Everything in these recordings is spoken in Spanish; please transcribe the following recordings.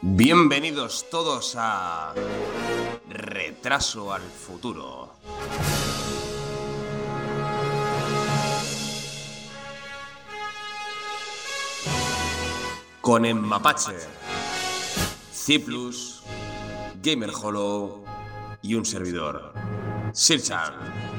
Bienvenidos todos a Retraso al Futuro. Con Mapache, Ciplus, Gamer Hollow y un servidor, Sirchan.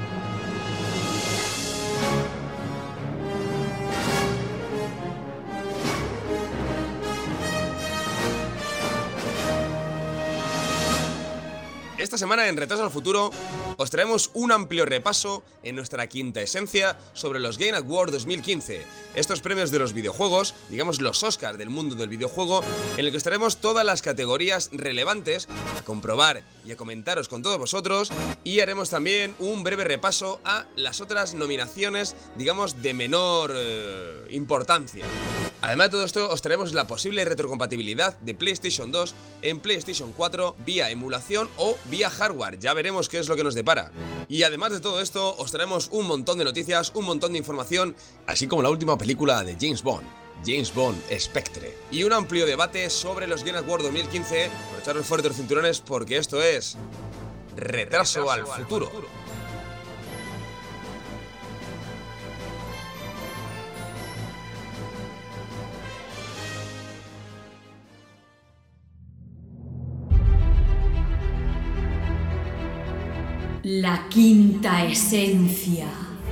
Esta semana en Retraso al Futuro os traemos un amplio repaso en nuestra quinta esencia sobre los Game Awards 2015, estos premios de los videojuegos, digamos los Oscars del mundo del videojuego, en el que os traemos todas las categorías relevantes a comprobar y a comentaros con todos vosotros, y haremos también un breve repaso a las otras nominaciones, digamos de menor importancia. Además de todo esto, os traemos la posible retrocompatibilidad de PlayStation 2 en PlayStation 4 vía emulación o vía hardware. Ya veremos qué es lo que nos depara. Y además de todo esto, os traemos un montón de noticias, un montón de información, así como la última película de James Bond Spectre. Y un amplio debate sobre los Game Awards 2015, por echaros fuerte los cinturones porque esto es Retraso al Futuro. La quinta esencia.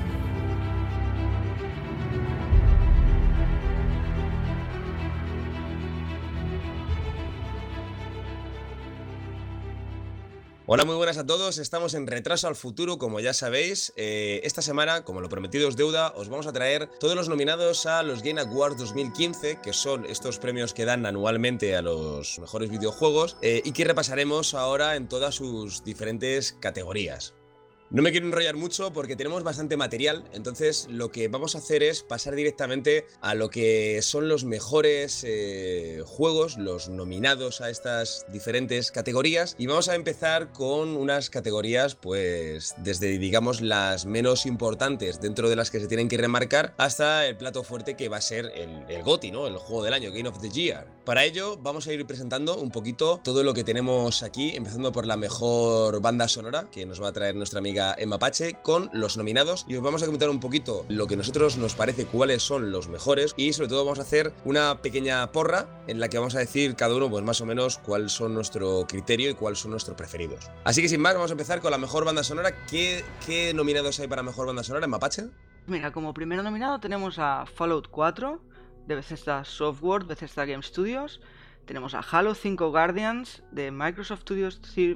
Hola, muy buenas a todos, estamos en Retraso al Futuro, como ya sabéis. Esta semana, como lo prometido es deuda, os vamos a traer todos los nominados a los Game Awards 2015, que son estos premios que dan anualmente a los mejores videojuegos, y que repasaremos ahora en todas sus diferentes categorías. No me quiero enrollar mucho porque tenemos bastante material, entonces lo que vamos a hacer es pasar directamente a lo que son los mejores juegos, los nominados a estas diferentes categorías, y vamos a empezar con unas categorías pues desde digamos las menos importantes dentro de las que se tienen que remarcar hasta el plato fuerte que va a ser el GOTY, ¿no? El juego del año, Game of the Year. Para ello vamos a ir presentando un poquito todo lo que tenemos aquí, empezando por la mejor banda sonora que nos va a traer nuestra amiga Mapache con los nominados, y os vamos a comentar un poquito lo que a nosotros nos parece cuáles son los mejores, y sobre todo vamos a hacer una pequeña porra en la que vamos a decir cada uno pues más o menos cuál son nuestro criterio y cuáles son nuestros preferidos. Así que sin más, vamos a empezar con la mejor banda sonora. ¿Qué nominados hay para mejor banda sonora en Mapache? Mira, como primero nominado tenemos a Fallout 4 de Bethesda Software, Bethesda Game Studios. Tenemos a Halo 5 Guardians de Microsoft Studios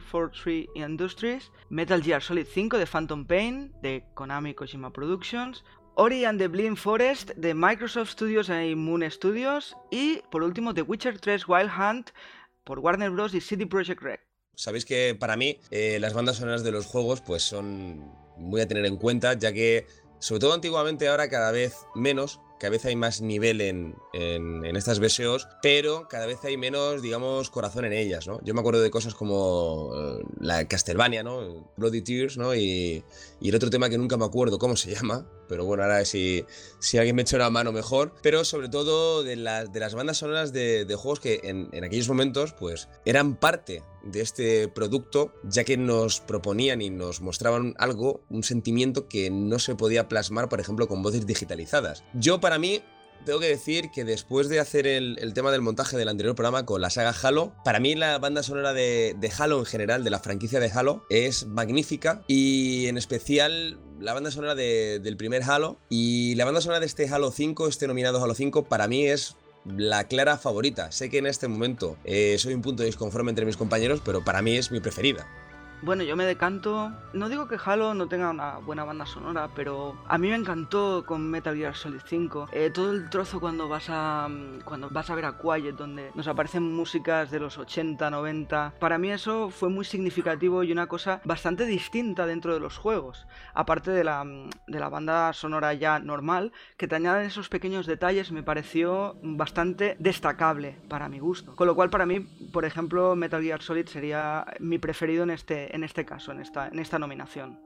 343 Industries, Metal Gear Solid 5 de Phantom Pain de Konami Kojima Productions, Ori and the Blind Forest de Microsoft Studios y Moon Studios, y por último The Witcher 3 Wild Hunt por Warner Bros. Y CD Projekt Red. Sabéis que para mí las bandas sonoras de los juegos pues son muy a tener en cuenta, ya que sobre todo antiguamente, ahora cada vez menos. Cada vez hay más nivel en estas VSOs, pero cada vez hay menos, digamos, corazón en ellas, ¿no? Yo me acuerdo de cosas como la Castlevania, ¿no? Bloody Tears, ¿no? Y el otro tema que nunca me acuerdo cómo se llama, pero bueno, ahora si alguien me echa una mano mejor. Pero sobre todo de las bandas sonoras de juegos que en aquellos momentos pues eran parte de este producto, ya que nos proponían y nos mostraban algo, un sentimiento que no se podía plasmar, por ejemplo, con voces digitalizadas. Para mí, tengo que decir que después de hacer el tema del montaje del anterior programa con la saga Halo, para mí la banda sonora de Halo en general, de la franquicia de Halo, es magnífica, y en especial la banda sonora del primer Halo y la banda sonora de este Halo 5, este nominado Halo 5, para mí es la clara favorita. Sé que en este momento soy un punto de disconforme entre mis compañeros, pero para mí es mi preferida. Bueno, yo me decanto, no digo que Halo no tenga una buena banda sonora, pero a mí me encantó con Metal Gear Solid 5 todo el trozo cuando vas a ver a Quiet, donde nos aparecen músicas de los 80, 90. Para mí eso fue muy significativo y una cosa bastante distinta dentro de los juegos, aparte de la banda sonora ya normal, que te añaden esos pequeños detalles. Me pareció bastante destacable para mi gusto, con lo cual para mí, por ejemplo, Metal Gear Solid sería mi preferido en este caso, en esta nominación.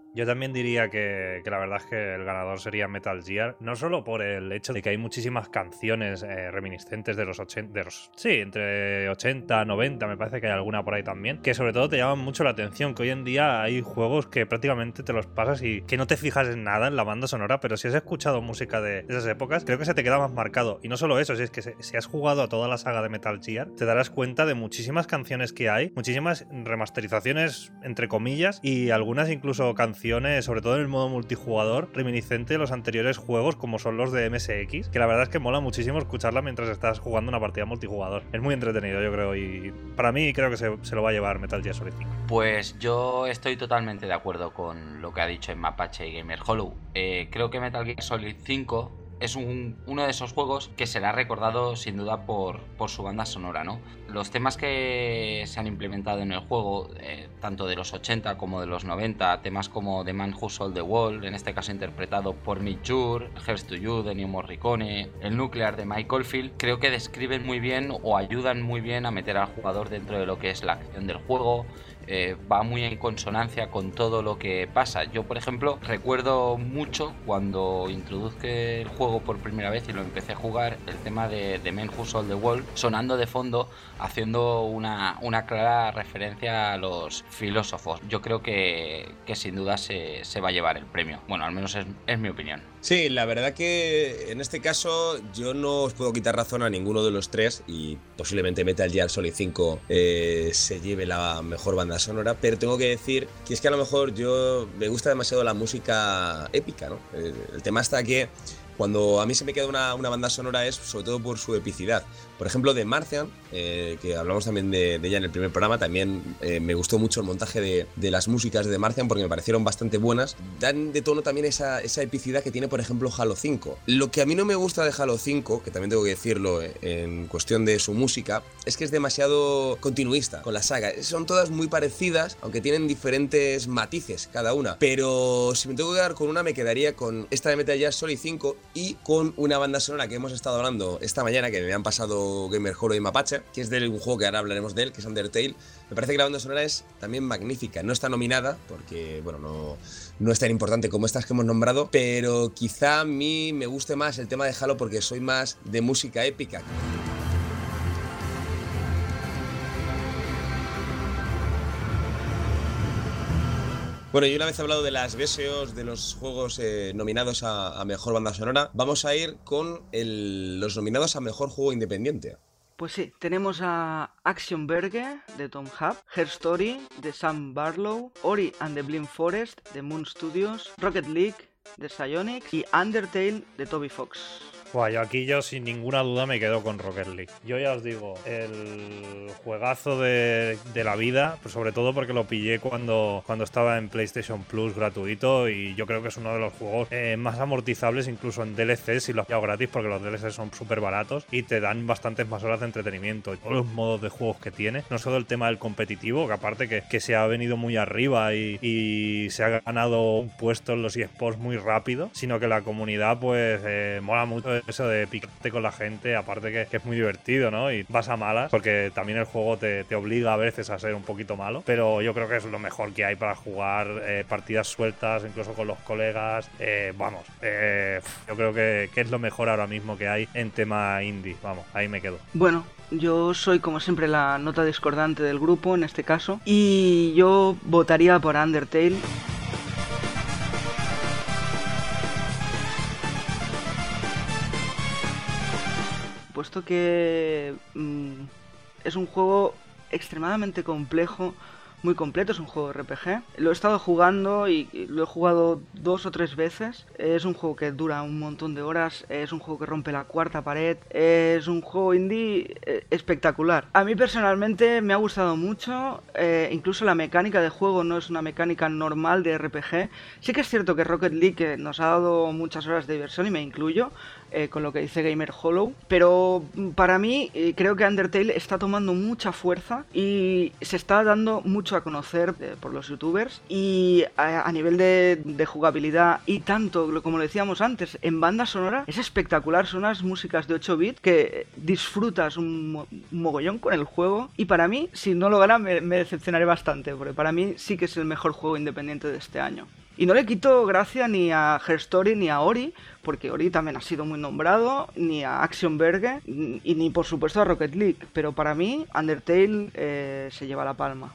Yo también diría que la verdad es que el ganador sería Metal Gear, no solo por el hecho de que hay muchísimas canciones reminiscentes de los 80, sí, entre 80, 90, me parece que hay alguna por ahí también, que sobre todo te llaman mucho la atención, que hoy en día hay juegos que prácticamente te los pasas y que no te fijas en nada en la banda sonora, pero si has escuchado música de esas épocas, creo que se te queda más marcado. Y no solo eso, si es que si has jugado a toda la saga de Metal Gear, te darás cuenta de muchísimas canciones que hay, muchísimas remasterizaciones, entre comillas, y algunas incluso canciones, sobre todo en el modo multijugador, reminiscente de los anteriores juegos como son los de MSX, que la verdad es que mola muchísimo escucharla mientras estás jugando una partida multijugador. Es muy entretenido, yo creo, y para mí creo que se lo va a llevar Metal Gear Solid 5. Pues yo estoy totalmente de acuerdo con lo que ha dicho en Mapache y Gamer Hollow. Creo que Metal Gear Solid 5 es uno de esos juegos que será recordado sin duda por su banda sonora, ¿no? Los temas que se han implementado en el juego, tanto de los 80 como de los 90, temas como The Man Who Sold the World, en este caso interpretado por Mick Jagger, Here's to You de Ennio Morricone, el Nuclear de Mike Oldfield, creo que describen muy bien o ayudan muy bien a meter al jugador dentro de lo que es la acción del juego. Va muy en consonancia con todo lo que pasa. Yo, por ejemplo, recuerdo mucho cuando introduje el juego por primera vez y lo empecé a jugar, el tema de The Man Who Sold the World sonando de fondo, haciendo una clara referencia a los filósofos. Yo creo que sin duda se va a llevar el premio. Bueno, al menos es mi opinión. Sí, la verdad que en este caso yo no os puedo quitar razón a ninguno de los tres y posiblemente Metal Gear Solid 5 se lleve la mejor banda sonora, pero tengo que decir que es que a lo mejor yo me gusta demasiado la música épica, ¿no? El tema está que cuando a mí se me queda una banda sonora es sobre todo por su epicidad. Por ejemplo, de Martian, que hablamos también de ella en el primer programa, también me gustó mucho el montaje de las músicas de Martian porque me parecieron bastante buenas. Dan de tono también esa epicidad que tiene, por ejemplo, Halo 5. Lo que a mí no me gusta de Halo 5, que también tengo que decirlo en cuestión de su música, es que es demasiado continuista con la saga. Son todas muy parecidas, aunque tienen diferentes matices cada una. Pero si me tengo que quedar con una, me quedaría con esta de Metal Gear Solid 5 y con una banda sonora que hemos estado hablando esta mañana, que me han pasado Gamer Hollow y Mapache, que es de un juego que ahora hablaremos de él, que es Undertale. Me parece que la banda sonora es también magnífica. No está nominada porque, bueno, no es tan importante como estas que hemos nombrado, pero quizá a mí me guste más el tema de Halo porque soy más de música épica. Bueno, y una vez hablado de las BSOs, de los juegos nominados a Mejor Banda Sonora, vamos a ir con los nominados a Mejor Juego Independiente. Pues sí, tenemos a Action Verge de Tom Hub, Her Story de Sam Barlow, Ori and the Blind Forest de Moon Studios, Rocket League de Psyonix y Undertale de Toby Fox. Yo aquí sin ninguna duda me quedo con Rocket League. Yo ya os digo, el juegazo de la vida, pues sobre todo porque lo pillé cuando estaba en PlayStation Plus gratuito y yo creo que es uno de los juegos más amortizables incluso en DLC si lo has pillado gratis porque los DLC son súper baratos y te dan bastantes más horas de entretenimiento. Todos los modos de juegos que tiene, no solo el tema del competitivo, que aparte que se ha venido muy arriba y se ha ganado un puesto en los eSports muy rápido, sino que la comunidad pues mola mucho eso de picarte con la gente, aparte que es muy divertido, ¿no? Y vas a malas, porque también el juego te obliga a veces a ser un poquito malo, pero yo creo que es lo mejor que hay para jugar partidas sueltas, incluso con los colegas. Yo creo que es lo mejor ahora mismo que hay en tema indie. Vamos, ahí me quedo. Bueno, yo soy como siempre la nota discordante del grupo en este caso, y yo votaría por Undertale. Puesto que es un juego extremadamente complejo, muy completo, es un juego RPG. Lo he estado jugando y lo he jugado 2 o 3 veces. Es un juego que dura un montón de horas, es un juego que rompe la cuarta pared, es un juego indie espectacular. A mí personalmente me ha gustado mucho, incluso la mecánica de juego no es una mecánica normal de RPG. Sí que es cierto que Rocket League nos ha dado muchas horas de diversión y me incluyo, con lo que dice Gamer Hollow, pero para mí creo que Undertale está tomando mucha fuerza y se está dando mucho a conocer por los youtubers, y a nivel de jugabilidad y tanto, como lo decíamos antes, en banda sonora es espectacular. Son unas músicas de 8 bits que disfrutas un mogollón con el juego, y para mí, si no lo gana, me decepcionaré bastante, porque para mí sí que es el mejor juego independiente de este año. Y no le quito gracia ni a Her Story ni a Ori, porque Ori también ha sido muy nombrado, ni a Action Verge, y ni por supuesto a Rocket League. Pero para mí, Undertale se lleva la palma.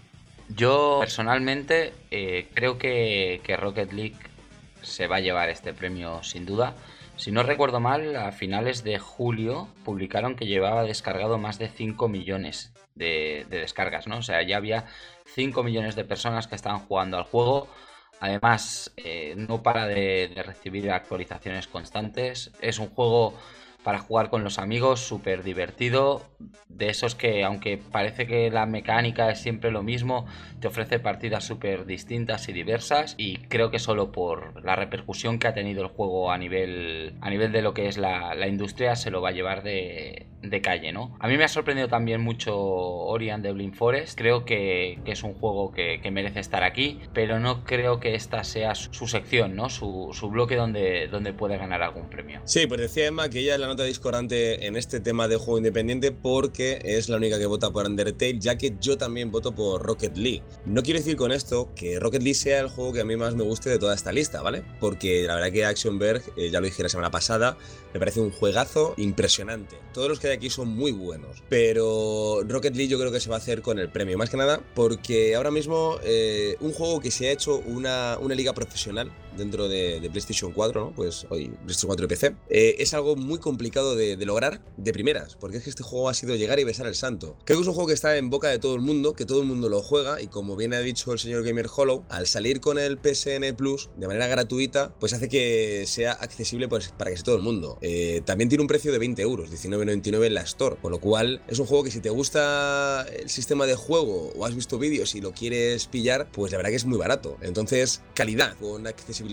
Yo personalmente creo que Rocket League se va a llevar este premio sin duda. Si no recuerdo mal, a finales de julio publicaron que llevaba descargado más de 5 millones de descargas, ¿no? O sea, ya había 5 millones de personas que estaban jugando al juego. Además, no para de recibir actualizaciones constantes. Es un juego para jugar con los amigos, súper divertido. De esos que, aunque parece que la mecánica es siempre lo mismo, te ofrece partidas súper distintas y diversas. Y creo que solo por la repercusión que ha tenido el juego a nivel de lo que es la industria, se lo va a llevar de calle, ¿no? A mí me ha sorprendido también mucho Ori and the Blind Forest. Creo que es un juego que merece estar aquí, pero no creo que esta sea su sección, ¿no? Su bloque donde puede ganar algún premio. Sí, pues decía Emma que ella es la nota discordante en este tema de juego independiente porque es la única que vota por Undertale, ya que yo también voto por Rocket League. No quiero decir con esto que Rocket League sea el juego que a mí más me guste de toda esta lista, ¿vale? Porque la verdad que Action Verge, ya lo dije la semana pasada, me parece un juegazo impresionante. Todos los que hay aquí son muy buenos, pero Rocket League yo creo que se va a hacer con el premio, más que nada porque ahora mismo un juego que se ha hecho una liga profesional dentro de PlayStation 4, ¿no? Pues hoy PlayStation 4 y PC, es algo muy complicado de lograr de primeras, porque es que este juego ha sido llegar y besar el santo. Creo que es un juego que está en boca de todo el mundo, que todo el mundo lo juega, y como bien ha dicho el señor Gamer Hollow, al salir con el PSN Plus de manera gratuita, pues hace que sea accesible pues, para que sea todo el mundo. También tiene un precio de 20 euros, 19,99 en la Store, con lo cual es un juego que si te gusta el sistema de juego o has visto vídeos y lo quieres pillar, pues la verdad que es muy barato. Entonces, calidad con accesibilidad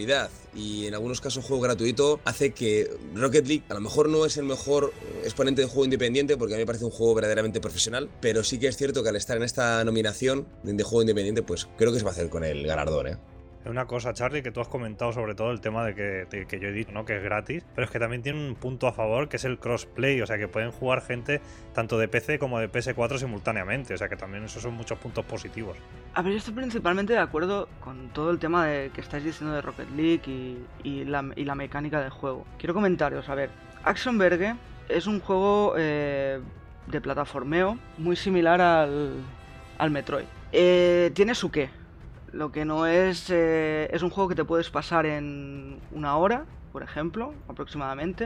y en algunos casos juego gratuito hace que Rocket League a lo mejor no es el mejor exponente de juego independiente, porque a mí me parece un juego verdaderamente profesional, pero sí que es cierto que al estar en esta nominación de juego independiente, pues creo que se va a hacer con el galardón, ¿eh? Una cosa, Charlie, que tú has comentado sobre todo el tema de que yo he dicho, ¿no? Que es gratis, pero es que también tiene un punto a favor, que es el crossplay, o sea que pueden jugar gente tanto de PC como de PS4 simultáneamente, o sea que también esos son muchos puntos positivos. A ver, yo estoy principalmente de acuerdo con todo el tema que estáis diciendo de Rocket League y la mecánica del juego. Quiero comentaros, a ver, Action Verge es un juego de plataformeo muy similar al Metroid. Tiene su qué. Lo que no es un juego que te puedes pasar en una hora, por ejemplo, aproximadamente.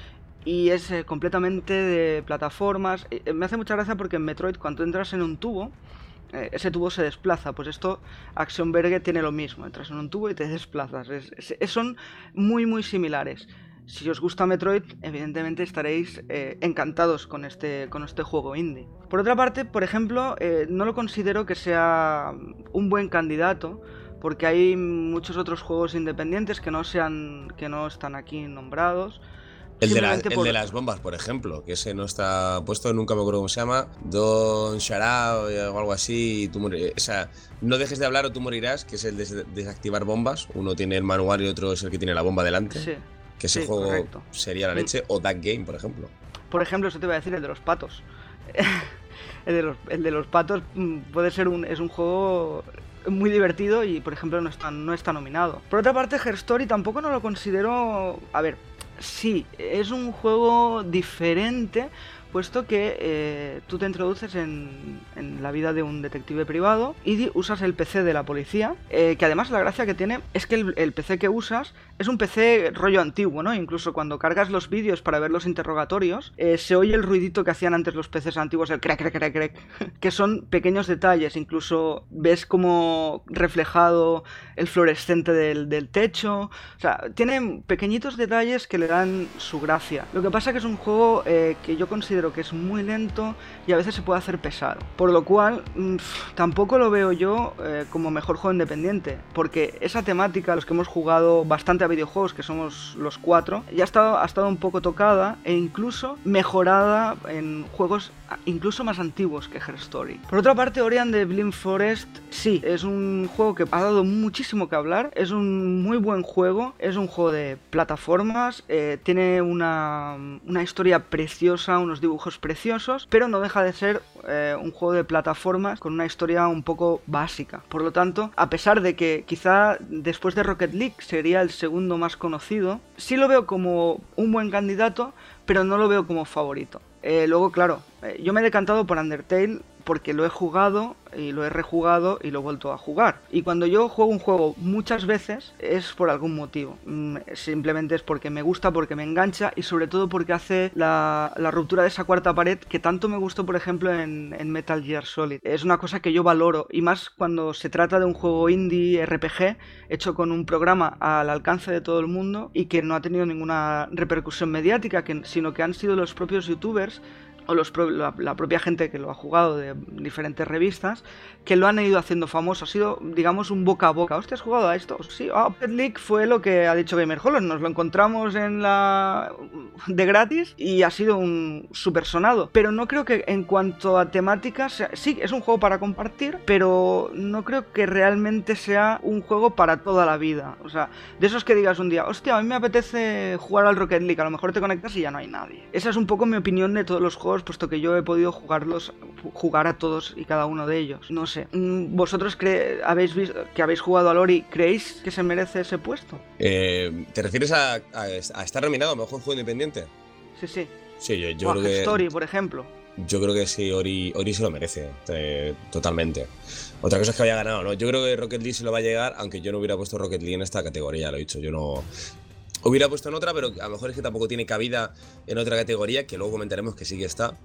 Y es completamente de plataformas. Me hace mucha gracia porque en Metroid, cuando entras en un tubo, ese tubo se desplaza. Pues esto, Action Verge tiene lo mismo. Entras en un tubo y te desplazas. Son muy, muy similares. Si os gusta Metroid, evidentemente estaréis encantados con este juego indie. Por otra parte, por ejemplo, no lo considero que sea un buen candidato, porque hay muchos otros juegos independientes que no están aquí nombrados. El de las bombas, por ejemplo, que ese no está puesto, nunca me acuerdo cómo se llama, Don Sharao o algo así, o sea, no dejes de hablar o tú morirás, que es el de desactivar bombas. Uno tiene el manual y otro es el que tiene la bomba delante. Sí. Que ese juego correcto. Sería la leche, o That Game, por ejemplo. Por ejemplo, eso te iba a decir, el de los patos. el de los patos puede ser es un juego muy divertido y, por ejemplo, no está nominado. Por otra parte, Her Story tampoco no lo considero... A ver, sí, es un juego diferente, puesto que tú te introduces en la vida de un detective privado y usas el PC de la policía, que además la gracia que tiene es que el PC que usas es un PC rollo antiguo, ¿no? Incluso cuando cargas los vídeos para ver los interrogatorios, se oye el ruidito que hacían antes los PCs antiguos, el crack, crack, crack, crack, que son pequeños detalles. Incluso ves como reflejado el fluorescente del techo. O sea, tiene pequeñitos detalles que le dan su gracia. Lo que pasa que es un juego que yo considero que es muy lento y a veces se puede hacer pesado, por lo cual tampoco lo veo yo como mejor juego independiente, porque esa temática, los que hemos jugado bastante a videojuegos, que somos los 4, ya ha estado un poco tocada e incluso mejorada en juegos incluso más antiguos que Her Story. Por otra parte, Ori and the Blind Forest sí, es un juego que ha dado muchísimo que hablar, es un muy buen juego, es un juego de plataformas, tiene una historia preciosa, unos dibujos dibujos preciosos, pero no deja de ser un juego de plataformas con una historia un poco básica. Por lo tanto, a pesar de que quizá después de Rocket League sería el segundo más conocido, sí lo veo como un buen candidato, pero no lo veo como favorito. Luego, claro, yo me he decantado por Undertale porque lo he jugado y lo he rejugado y lo he vuelto a jugar. Y cuando yo juego un juego muchas veces es por algún motivo. Simplemente es porque me gusta, porque me engancha y sobre todo porque hace la ruptura de esa cuarta pared que tanto me gustó, por ejemplo, en Metal Gear Solid. Es una cosa que yo valoro, y más cuando se trata de un juego indie RPG hecho con un programa al alcance de todo el mundo y que no ha tenido ninguna repercusión mediática, sino que han sido los propios youtubers o la propia gente que lo ha jugado de diferentes revistas que lo han ido haciendo famoso. Ha sido, digamos, un boca a boca. ¿Hostia, has jugado a esto? Sí, Rocket League fue lo que ha dicho Gamer Hollow. Nos lo encontramos de gratis y ha sido un súper sonado. Pero no creo que en cuanto a temáticas, sí, es un juego para compartir, pero no creo que realmente sea un juego para toda la vida. O sea, de esos que digas un día, hostia, a mí me apetece jugar al Rocket League, a lo mejor te conectas y ya no hay nadie. Esa es un poco mi opinión de todos los juegos, puesto que yo he podido jugar a todos y cada uno de ellos. No sé, ¿vosotros que habéis jugado a Ori, creéis que se merece ese puesto? ¿Te refieres a estar nominado a Mejor Juego Independiente? Sí. Sí, yo creo que... Story, por ejemplo. Yo creo que sí, Ori se lo merece, totalmente. Otra cosa es que haya ganado, ¿no? Yo creo que Rocket League se lo va a llegar, aunque yo no hubiera puesto Rocket League en esta categoría, lo he dicho, yo no... Hubiera puesto en otra, pero a lo mejor es que tampoco tiene cabida en otra categoría, que luego comentaremos que sí que está,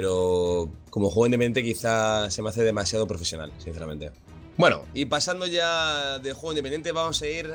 pero como juego independiente quizá se me hace demasiado profesional, sinceramente. Bueno, y pasando ya de juego independiente, vamos a ir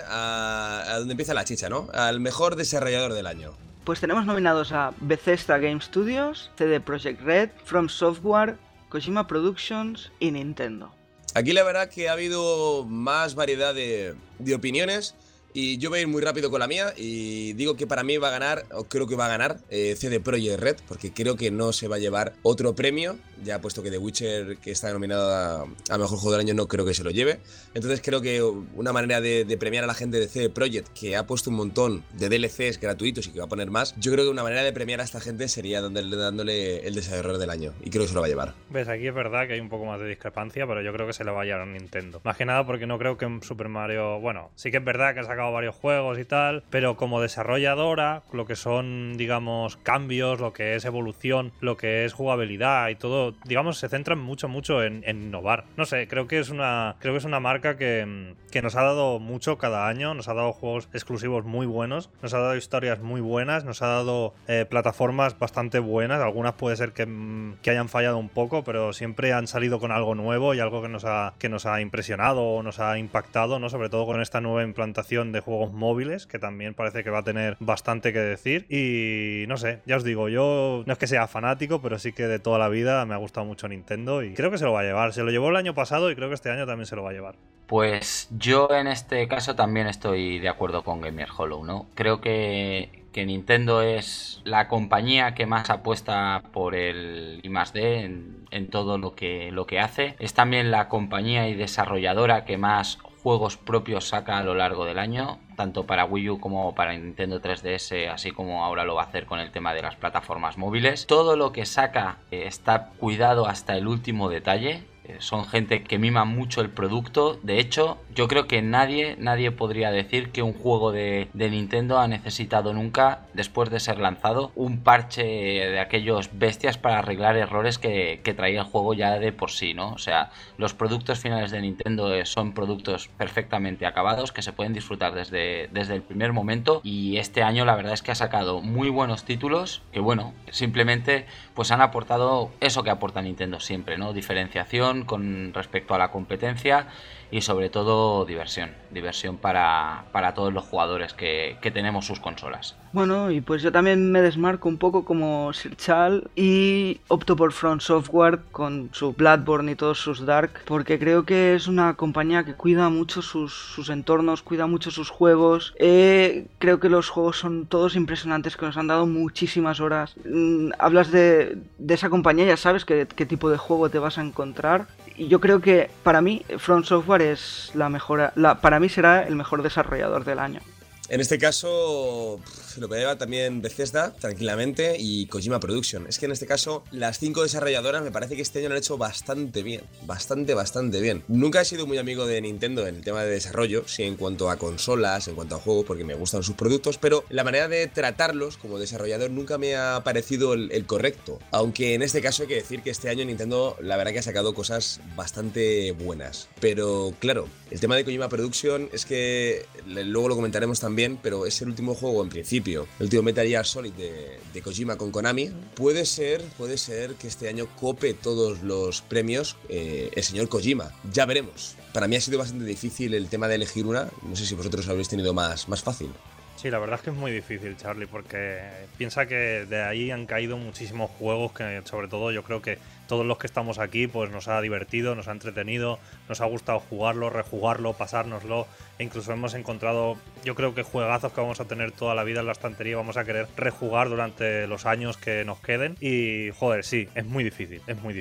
a donde empieza la chicha, ¿no? Al mejor desarrollador del año. Pues tenemos nominados a Bethesda Game Studios, CD Projekt Red, From Software, Kojima Productions y Nintendo. Aquí la verdad que ha habido más variedad de opiniones. Y yo voy a ir muy rápido con la mía y digo que para mí va a ganar, o creo que va a ganar, CD Projekt Red, porque creo que no se va a llevar otro premio, ya puesto que The Witcher, que está nominado a Mejor Juego del Año, no creo que se lo lleve. Entonces creo que una manera de premiar a la gente de CD Projekt, que ha puesto un montón de DLCs gratuitos y que va a poner más, yo creo que una manera de premiar a esta gente sería dándole el desarrollador del año, y creo que se lo va a llevar. Ves, aquí es verdad que hay un poco más de discrepancia, pero yo creo que se lo va a llevar a Nintendo. Más que nada porque no creo que en Super Mario... Bueno, sí que es verdad que ha sacado varios juegos y tal, pero como desarrolladora, lo que son, digamos, cambios, lo que es evolución, lo que es jugabilidad y todo, digamos, se centran mucho en innovar. No sé, creo que es una marca que nos ha dado mucho cada año, nos ha dado juegos exclusivos muy buenos, nos ha dado historias muy buenas, nos ha dado plataformas bastante buenas, algunas puede ser que hayan fallado un poco, pero siempre han salido con algo nuevo y algo que nos ha impresionado o nos ha impactado, ¿no? Sobre todo con esta nueva implantación de juegos móviles, que también parece que va a tener bastante que decir. Y no sé, ya os digo, yo no es que sea fanático, pero sí que de toda la vida me ha gustado mucho Nintendo y creo que se lo va a llevar. Se lo llevó el año pasado y creo que este año también se lo va a llevar. Pues yo en este caso también estoy de acuerdo con Gamer Hollow, ¿no? Creo que Nintendo es la compañía que más apuesta por el I+D en todo lo que hace. Es también la compañía y desarrolladora que más juegos propios saca a lo largo del año, tanto para Wii U como para Nintendo 3DS, así como ahora lo va a hacer con el tema de las plataformas móviles. Todo lo que saca está cuidado hasta el último detalle. Son gente que mima mucho el producto. De hecho, yo creo que nadie podría decir que un juego de Nintendo ha necesitado nunca, después de ser lanzado, un parche de aquellos bestias para arreglar errores que traía el juego ya de por sí, ¿no? O sea, los productos finales de Nintendo son productos perfectamente acabados que se pueden disfrutar desde el primer momento, y este año la verdad es que ha sacado muy buenos títulos que, bueno, simplemente pues han aportado eso que aporta Nintendo siempre, ¿no? Diferenciación con respecto a la competencia y sobre todo diversión para todos los jugadores que tenemos sus consolas. Bueno, y pues yo también me desmarco un poco como Sir Charles y opto por From Software con su Bloodborne y todos sus Dark, porque creo que es una compañía que cuida mucho sus entornos, cuida mucho sus juegos. Creo que los juegos son todos impresionantes, que nos han dado muchísimas horas. Hablas de esa compañía, ya sabes qué tipo de juego te vas a encontrar. Y yo creo que para mí From Software es para mí será el mejor desarrollador del año. En este caso lo que lleva también Bethesda, tranquilamente, y Kojima Production. Es que en este caso las 5 desarrolladoras me parece que este año lo han hecho bastante bien. Bastante bien. Nunca he sido muy amigo de Nintendo en el tema de desarrollo, sí en cuanto a consolas, en cuanto a juegos, porque me gustan sus productos, pero la manera de tratarlos como desarrollador nunca me ha parecido el correcto. Aunque en este caso hay que decir que este año Nintendo la verdad que ha sacado cosas bastante buenas. Pero claro, el tema de Kojima Production es que luego lo comentaremos también, pero es el último juego en principio, el último Metal Gear Solid de Kojima con Konami. Puede ser que este año cope todos los premios el señor Kojima. Ya veremos. Para mí ha sido bastante difícil el tema de elegir una. No sé si vosotros lo habéis tenido más fácil. Sí, la verdad es que es muy difícil, Charlie, porque piensa que de ahí han caído muchísimos juegos que, sobre todo, yo creo que todos los que estamos aquí pues nos ha divertido, nos ha entretenido, nos ha gustado jugarlo, rejugarlo, pasárnoslo, e incluso hemos encontrado, yo creo que juegazos que vamos a tener toda la vida en la estantería y vamos a querer rejugar durante los años que nos queden. Y, joder, sí, es muy difícil.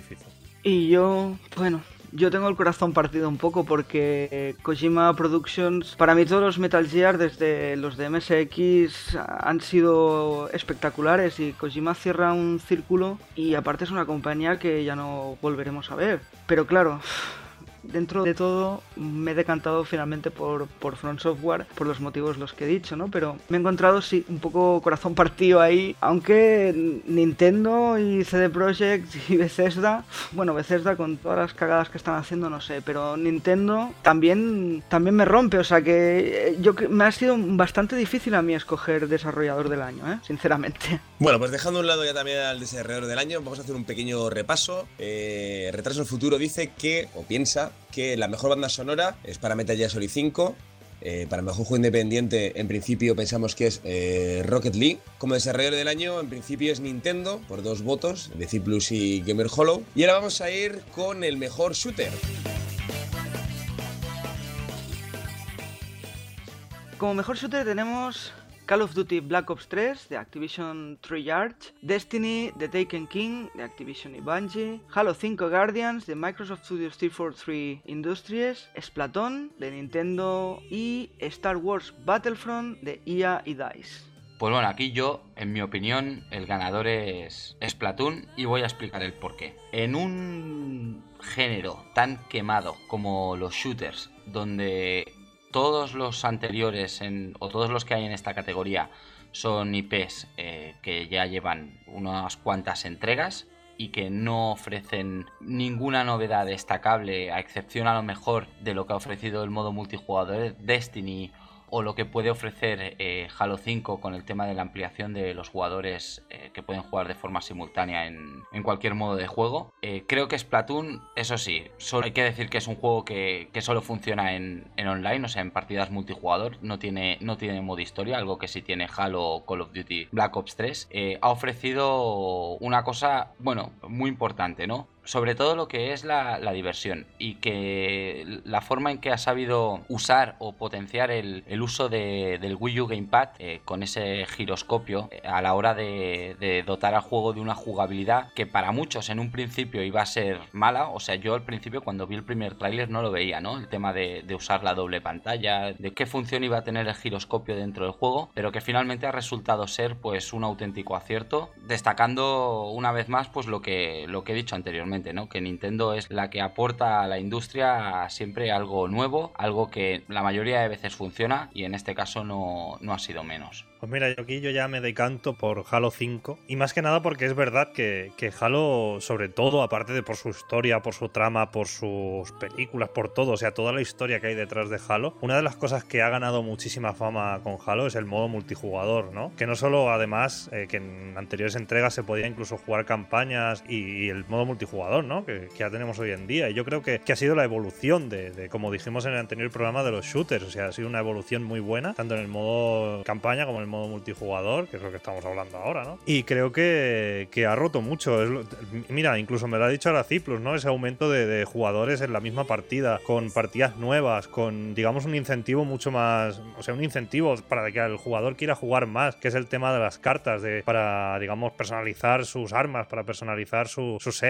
Y yo tengo el corazón partido un poco porque Kojima Productions, para mí todos los Metal Gear desde los de MSX han sido espectaculares, y Kojima cierra un círculo y aparte es una compañía que ya no volveremos a ver. Pero claro, dentro de todo me he decantado finalmente por From Software por los motivos los que he dicho, ¿no? Pero me he encontrado, sí, un poco corazón partido ahí, aunque Nintendo y CD Projekt y Bethesda, bueno, Bethesda con todas las cagadas que están haciendo, no sé, pero Nintendo también me rompe, o sea que me ha sido bastante difícil a mí escoger desarrollador del año, sinceramente. Bueno, pues dejando a un lado ya también al desarrollador del año, vamos a hacer un pequeño repaso. Retraso al Futuro dice que, o piensa, que la mejor banda sonora es para Metal Gear Solid 5. Para el mejor juego independiente, en principio pensamos que es Rocket League. Como desarrollador del año, en principio es Nintendo, por 2 votos, de C Plus y Gamer Hollow. Y ahora vamos a ir con el mejor shooter. Como mejor shooter tenemos Call of Duty Black Ops 3 de Activision Treyarch, Destiny The Taken King de Activision y Bungie, Halo 5 Guardians de Microsoft Studios 343 Industries, Splatoon de Nintendo y Star Wars Battlefront de EA y DICE. Pues bueno, aquí yo, en mi opinión, el ganador es Splatoon y voy a explicar el porqué. En un género tan quemado como los shooters, donde todos los anteriores o todos los que hay en esta categoría son IPs que ya llevan unas cuantas entregas y que no ofrecen ninguna novedad destacable, a excepción a lo mejor de lo que ha ofrecido el modo multijugador de Destiny o lo que puede ofrecer Halo 5 con el tema de la ampliación de los jugadores que pueden jugar de forma simultánea en cualquier modo de juego. Creo que Splatoon, eso sí, solo hay que decir que es un juego que solo funciona en online, o sea, en partidas multijugador, no tiene modo historia, algo que sí tiene Halo o Call of Duty Black Ops 3. Ha ofrecido una cosa, bueno, muy importante, ¿no? Sobre todo lo que es la diversión, y que la forma en que ha sabido usar o potenciar el uso del Wii U Gamepad con ese giroscopio a la hora de dotar al juego de una jugabilidad que para muchos en un principio iba a ser mala. O sea, yo al principio cuando vi el primer tráiler no lo veía, ¿no? El tema de usar la doble pantalla, de qué función iba a tener el giroscopio dentro del juego, pero que finalmente ha resultado ser pues un auténtico acierto, destacando una vez más pues lo que he dicho anteriormente, ¿no? Que Nintendo es la que aporta a la industria siempre algo nuevo, algo que la mayoría de veces funciona, y en este caso no ha sido menos. Pues mira, yo ya me decanto por Halo 5, y más que nada porque es verdad que Halo, sobre todo, aparte de por su historia, por su trama, por sus películas, por todo, o sea, toda la historia que hay detrás de Halo, una de las cosas que ha ganado muchísima fama con Halo es el modo multijugador, ¿no? Que no solo, además, que en anteriores entregas se podía incluso jugar campañas y el modo multijugador, ¿no? Que ya tenemos hoy en día, y yo creo que ha sido la evolución de, como dijimos en el anterior programa, de los shooters, o sea, ha sido una evolución muy buena, tanto en el modo campaña como en el modo multijugador, que es lo que estamos hablando ahora, ¿no? Y creo que ha roto mucho. Mira, incluso me lo ha dicho ahora Ciplus, ¿no? Ese aumento de jugadores en la misma partida, con partidas nuevas, con, digamos, un incentivo mucho más, o sea, un incentivo para que el jugador quiera jugar más, que es el tema de las cartas, para, digamos, personalizar sus armas, para personalizar su set. Muchísimas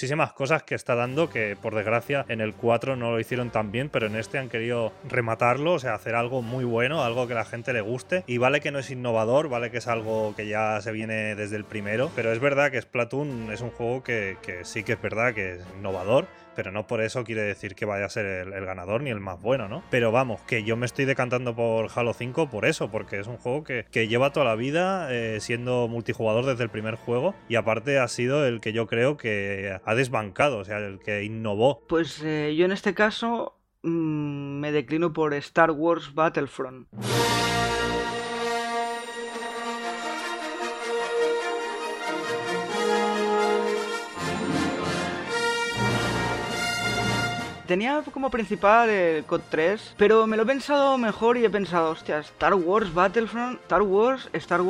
muchísimas cosas que está dando que, por desgracia, en el 4 no lo hicieron tan bien, pero en este han querido rematarlo, o sea, hacer algo muy bueno, algo que a la gente le guste. Y vale que no es innovador, vale que es algo que ya se viene desde el primero, pero es verdad que Splatoon es un juego que sí que es verdad que es innovador, pero no por eso quiere decir que vaya a ser el ganador ni el más bueno, ¿no? Pero vamos, que yo me estoy decantando por Halo 5 por eso, porque es un juego que lleva toda la vida siendo multijugador desde el primer juego, y aparte ha sido el que yo creo que ha desbancado, o sea, el que innovó. Pues yo en este caso me declino por Star Wars Battlefront. Tenía como principal el COD 3, pero me lo he pensado mejor y he pensado, hostia, Star Wars Battlefront, Star Wars es Star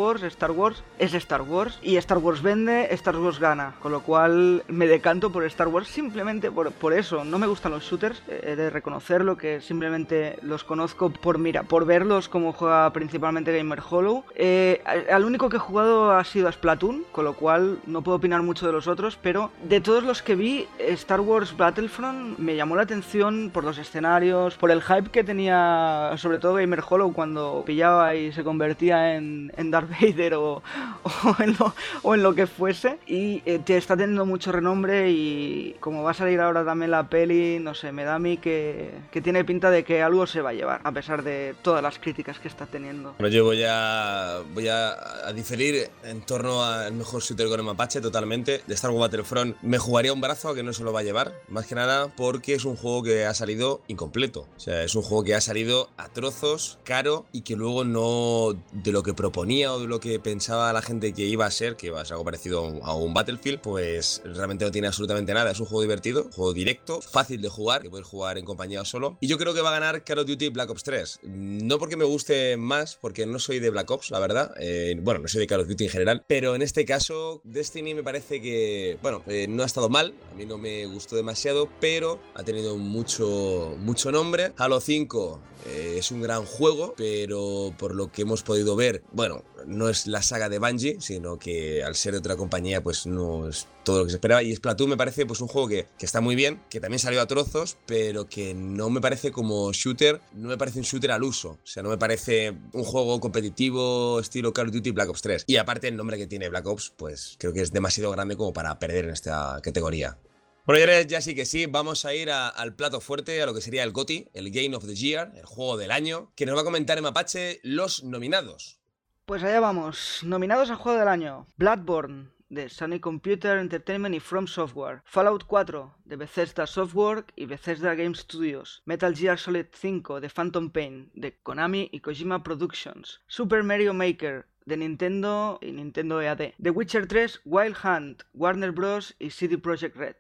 Wars, y Star Wars vende, Star Wars gana, con lo cual me decanto por Star Wars simplemente por eso. No me gustan los shooters, he de reconocerlo, que simplemente los conozco por verlos como juega principalmente Gamer Hollow. Al único que he jugado ha sido a Splatoon, con lo cual no puedo opinar mucho de los otros, pero de todos los que vi, Star Wars Battlefront me llamó la atención por los escenarios, por el hype que tenía sobre todo Gamer Hollow cuando pillaba y se convertía en Darth Vader o en lo que fuese, y te está teniendo mucho renombre, y como va a salir ahora también la peli, no sé, me da a mí que tiene pinta de que algo se va a llevar, a pesar de todas las críticas que está teniendo. Bueno, yo voy a diferir en torno al mejor shooter con el mapache totalmente. De Star Wars Battlefront me jugaría un brazo a que no se lo va a llevar, más que nada porque es un juego que ha salido incompleto. O sea, es un juego que ha salido a trozos, caro, y que luego no de lo que proponía o de lo que pensaba la gente que iba a ser, que iba a ser algo parecido a un Battlefield, pues realmente no tiene absolutamente nada. Es un juego divertido, un juego directo, fácil de jugar, que puedes jugar en compañía o solo. Y yo creo que va a ganar Call of Duty Black Ops 3. No porque me guste más, porque no soy de Black Ops, la verdad. Bueno, no soy de Call of Duty en general, pero en este caso Destiny me parece que, bueno, no ha estado mal, a mí no me gustó demasiado, pero ha tenido mucho nombre. Halo 5 es un gran juego, pero por lo que hemos podido ver, bueno, no es la saga de Bungie, sino que al ser de otra compañía, pues no es todo lo que se esperaba. Y Splatoon me parece pues un juego que está muy bien, que también salió a trozos, pero que no me parece como shooter, no me parece un shooter al uso. O sea, no me parece un juego competitivo estilo Call of Duty Black Ops 3. Y aparte el nombre que tiene Black Ops, pues creo que es demasiado grande como para perder en esta categoría. Bueno, ya sí que sí, vamos a ir al plato fuerte, a lo que sería el GOTY, el Game of the Year, el juego del año, que nos va a comentar en Mapache los nominados. Pues allá vamos, nominados al juego del año: Bloodborne, de Sony Computer Entertainment y From Software; Fallout 4, de Bethesda Softworks y Bethesda Game Studios; Metal Gear Solid 5, de Phantom Pain, de Konami y Kojima Productions; Super Mario Maker, de Nintendo y Nintendo EAD; The Witcher 3, Wild Hunt, Warner Bros. Y CD Projekt Red.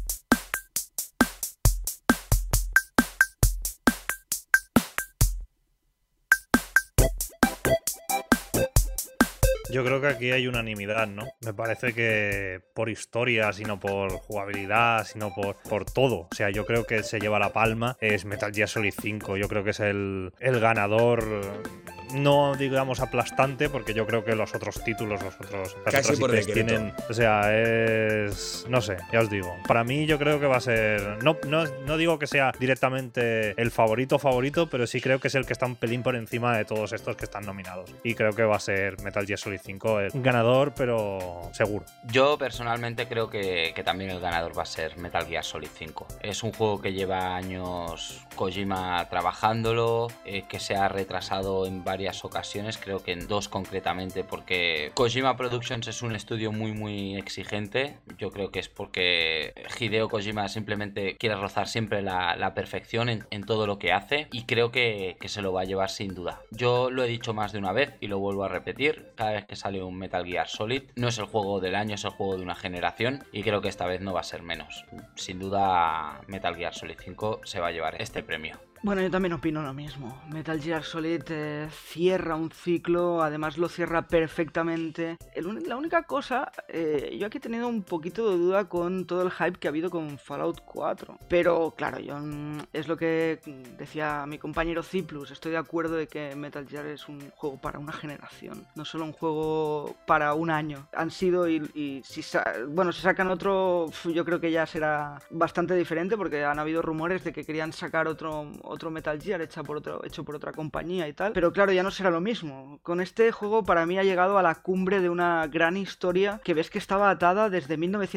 Yo creo que aquí hay unanimidad, ¿no? Me parece que por historia, sino por jugabilidad, sino por todo. O sea, yo creo que se lleva la palma. Es Metal Gear Solid 5. Yo creo que es el ganador, no digamos aplastante, porque yo creo que los otros títulos, las casi otras por IPs tienen... O sea, es... No sé, ya os digo. Para mí yo creo que va a ser... No digo que sea directamente el favorito, pero sí creo que es el que está un pelín por encima de todos estos que están nominados. Y creo que va a ser Metal Gear Solid 5 el ganador, pero seguro. Yo personalmente creo que también el ganador va a ser Metal Gear Solid 5. Es un juego que lleva años Kojima trabajándolo, que se ha retrasado en varias ocasiones, creo que en 2 concretamente, porque Kojima Productions es un estudio muy exigente. Yo creo que es porque Hideo Kojima simplemente quiere rozar siempre la perfección en todo lo que hace, y creo que se lo va a llevar sin duda. Yo lo he dicho más de una vez y lo vuelvo a repetir: cada vez que sale un Metal Gear Solid, no es el juego del año, es el juego de una generación, y creo que esta vez no va a ser menos. Sin duda Metal Gear Solid 5 se va a llevar este premio. Bueno, yo también opino lo mismo. Metal Gear Solid cierra un ciclo, además lo cierra perfectamente. La única cosa, yo aquí he tenido un poquito de duda con todo el hype que ha habido con Fallout 4. Pero claro, es lo que decía mi compañero Ciplus, estoy de acuerdo de que Metal Gear es un juego para una generación, no solo un juego para un año. Han sido y si sacan otro, yo creo que ya será bastante diferente porque han habido rumores de que querían sacar otro Metal Gear hecho por otra compañía y tal, pero claro, ya no será lo mismo. Con este juego para mí ha llegado a la cumbre de una gran historia que ves que estaba atada desde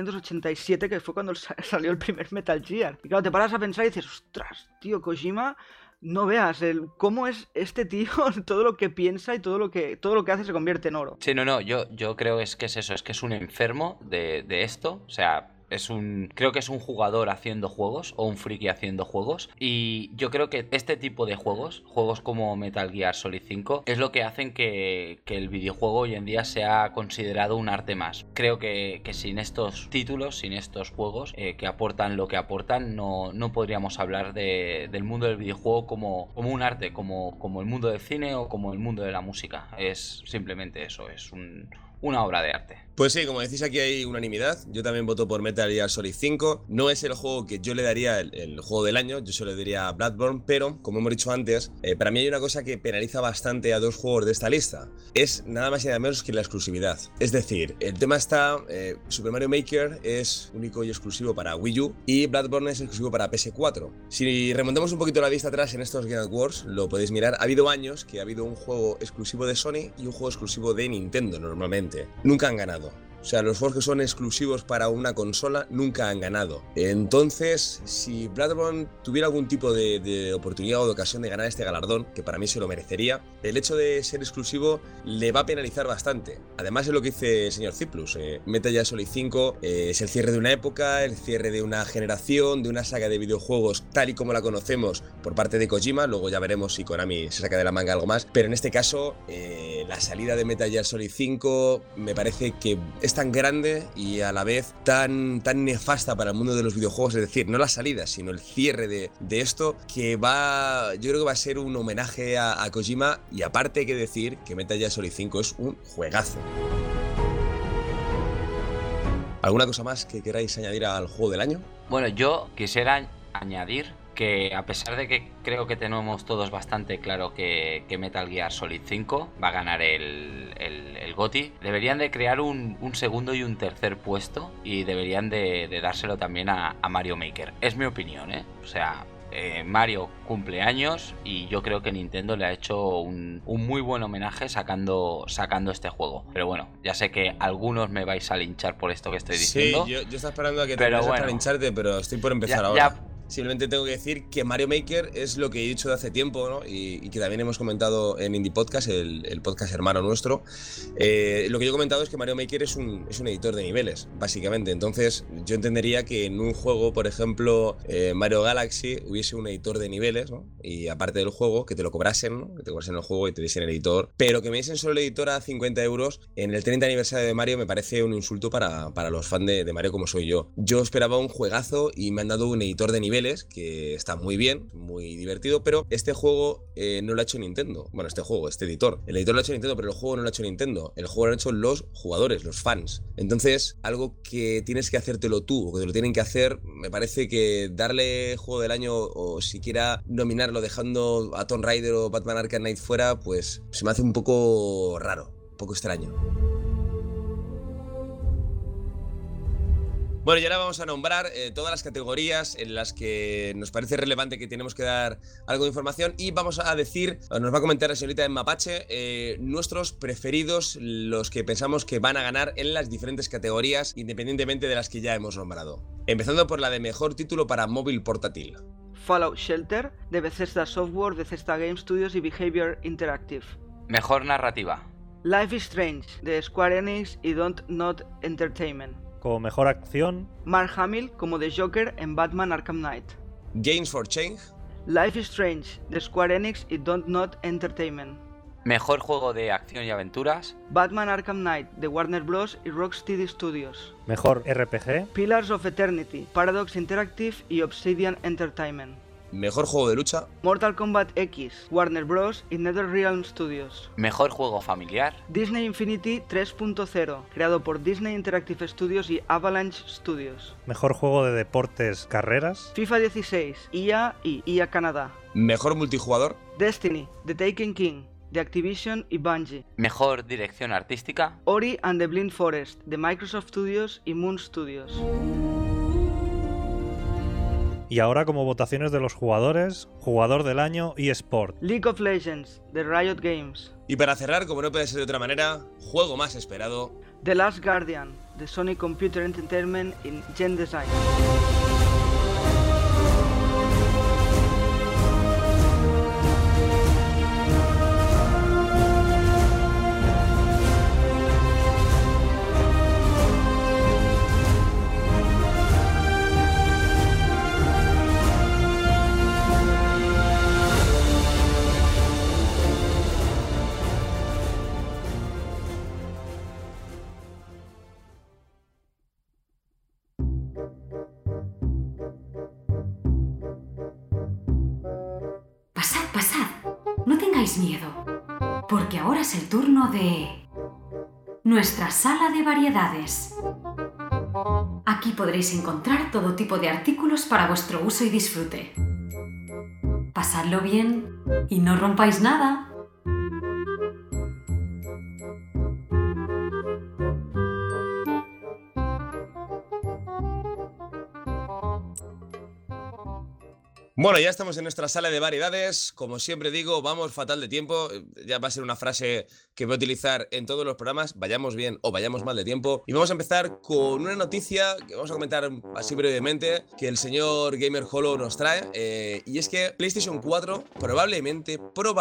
1987, que fue cuando salió el primer Metal Gear. Y claro, te paras a pensar y dices, ostras, tío, Kojima, no veas cómo es este tío, todo lo que piensa y todo lo que hace se convierte en oro. Sí, no, yo creo que es eso, es que es un enfermo de esto, o sea... Creo que es un jugador haciendo juegos o un friki haciendo juegos, y yo creo que este tipo de juegos como Metal Gear Solid 5 es lo que hacen que el videojuego hoy en día sea considerado un arte más. Creo que sin estos títulos, sin estos juegos que aportan lo que aportan, no podríamos hablar del mundo del videojuego como un arte, como el mundo del cine o como el mundo de la música. Es simplemente eso, es una obra de arte. Pues sí, como decís, aquí hay unanimidad. Yo también voto por Metal Gear Solid 5. No es el juego que yo le daría el juego del año, yo se lo diría a Bloodborne, pero, como hemos dicho antes, para mí hay una cosa que penaliza bastante a dos juegos de esta lista. Es nada más y nada menos que la exclusividad. Es decir, el tema está, Super Mario Maker es único y exclusivo para Wii U y Bloodborne es exclusivo para PS4. Si remontamos un poquito la vista atrás en estos Game Awards, lo podéis mirar, ha habido años que ha habido un juego exclusivo de Sony y un juego exclusivo de Nintendo normalmente. Nunca han ganado. O sea, los juegos que son exclusivos para una consola nunca han ganado. Entonces, si Bloodborne tuviera algún tipo de oportunidad o de ocasión de ganar este galardón, que para mí se lo merecería, el hecho de ser exclusivo le va a penalizar bastante. Además, es lo que dice el señor Ciplus. Metal Gear Solid 5 es el cierre de una época, el cierre de una generación, de una saga de videojuegos tal y como la conocemos por parte de Kojima. Luego ya veremos si Konami se saca de la manga algo más. Pero en este caso, la salida de Metal Gear Solid 5 me parece que es tan grande y a la vez tan nefasta para el mundo de los videojuegos, es decir, no la salida, sino el cierre de esto, que yo creo que va a ser un homenaje a Kojima, y aparte hay que decir que Metal Gear Solid 5 es un juegazo. ¿Alguna cosa más que queráis añadir al juego del año? Bueno, yo quisiera añadir que, a pesar de que creo que tenemos todos bastante claro que Metal Gear Solid 5 va a ganar el GOTY, deberían de crear un segundo y un tercer puesto, y deberían de dárselo también a Mario Maker. Es mi opinión, ¿eh? O sea, Mario cumple años y yo creo que Nintendo le ha hecho un muy buen homenaje sacando este juego. Pero bueno, ya sé que algunos me vais a linchar por esto que estoy diciendo. Sí, yo estaba esperando a que te para lincharte, pero estoy por empezar ahora. Simplemente tengo que decir que Mario Maker es lo que he dicho de hace tiempo, ¿no? Y que también hemos comentado en Indie Podcast, el podcast hermano nuestro. Lo que yo he comentado es que Mario Maker es un editor de niveles, básicamente. Entonces, yo entendería que en un juego, por ejemplo, Mario Galaxy, hubiese un editor de niveles, ¿no? Y aparte del juego, que te lo cobrasen, ¿no? Que te cobrasen el juego y te diesen el editor. Pero que me diesen solo el editor a 50 euros en el 30 aniversario de Mario me parece un insulto para los fans de Mario como soy yo. Yo esperaba un juegazo y me han dado un editor de niveles que está muy bien, muy divertido, pero este juego no lo ha hecho Nintendo. Bueno, este editor. El editor lo ha hecho Nintendo, pero el juego no lo ha hecho Nintendo. El juego lo han hecho los jugadores, los fans. Entonces, algo que tienes que hacértelo tú, o que te lo tienen que hacer, me parece que darle juego del año, o siquiera nominarlo dejando a Tomb Raider o Batman Arkham Knight fuera, pues se me hace un poco raro, un poco extraño. Bueno, y ahora vamos a nombrar todas las categorías en las que nos parece relevante que tenemos que dar algo de información, y vamos a decir, nos va a comentar la señorita Emma Pache, nuestros preferidos, los que pensamos que van a ganar en las diferentes categorías, independientemente de las que ya hemos nombrado. Empezando por la de mejor título para móvil portátil. Fallout Shelter, de Bethesda Software, Bethesda Game Studios y Behavior Interactive. Mejor narrativa. Life is Strange, de Square Enix y Don't Not Entertainment. Como mejor acción, Mark Hamill como The Joker en Batman Arkham Knight. Games for Change. Life is Strange, de Square Enix y Don't Not Entertainment. Mejor juego de acción y aventuras. Batman Arkham Knight, de Warner Bros. Y Rocksteady Studios. mejor RPG, Pillars of Eternity, Paradox Interactive y Obsidian Entertainment. Mejor juego de lucha. Mortal Kombat X, Warner Bros. Y NetherRealm Studios. Mejor juego familiar. Disney Infinity 3.0, creado por Disney Interactive Studios y Avalanche Studios. Mejor juego de deportes, carreras. FIFA 16, EA y EA Canadá. Mejor multijugador. Destiny, The Taken King, de Activision y Bungie. Mejor dirección artística. Ori and the Blind Forest, de Microsoft Studios y Moon Studios. Y ahora como votaciones de los jugadores, jugador del año y eSport. League of Legends, de Riot Games. Y para cerrar, como no puede ser de otra manera, juego más esperado. The Last Guardian, de Sony Computer Entertainment y Gen Design. Pasad, no tengáis miedo, porque ahora es el turno de nuestra sala de variedades. Aquí podréis encontrar todo tipo de artículos para vuestro uso y disfrute. Pasadlo bien y no rompáis nada. Bueno, ya estamos en nuestra sala de variedades. Como siempre digo, vamos fatal de tiempo. Ya va a ser una frase que voy a utilizar en todos los programas. Vayamos bien o vayamos mal de tiempo. Y vamos a empezar con una noticia que vamos a comentar así brevemente, que el señor Gamer Hollow nos trae. Y es que PlayStation 4 probablemente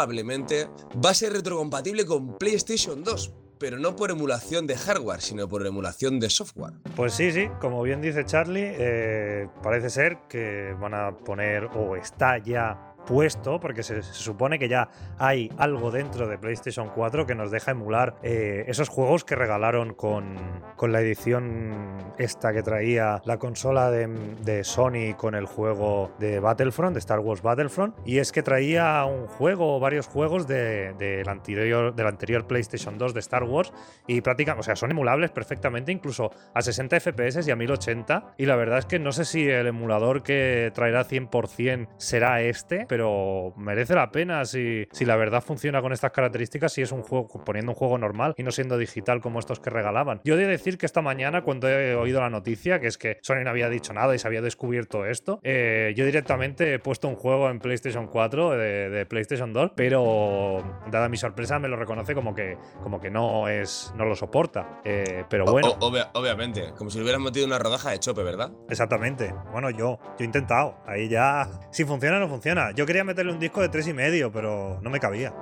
va a ser retrocompatible con PlayStation 2. Pero no por emulación de hardware, sino por emulación de software. Pues sí, como bien dice Charlie, parece ser que van a poner, o está ya puesto, porque se supone que ya hay algo dentro de PlayStation 4 que nos deja emular esos juegos que regalaron con la edición esta que traía la consola de Sony con el juego de Battlefront, de Star Wars Battlefront, y es que traía un juego o varios juegos del anterior PlayStation 2 de Star Wars y prácticamente, o sea, son emulables perfectamente, incluso a 60 FPS y a 1080, y la verdad es que no sé si el emulador que traerá 100% será este, pero merece la pena si la verdad funciona con estas características, si es un juego, poniendo un juego normal y no siendo digital como estos que regalaban. Yo he de decir que esta mañana, cuando he oído la noticia, que es que Sony no había dicho nada y se había descubierto esto, yo directamente he puesto un juego en PlayStation 4 de PlayStation 2, pero dada mi sorpresa me lo reconoce como que no lo soporta. Pero bueno. Obviamente, como si le hubieran metido una rodaja de chope, ¿verdad? Exactamente. Bueno, yo he intentado. Ahí ya, si funciona, no funciona. Yo quería meterle un disco de 3,5, pero no me cabía.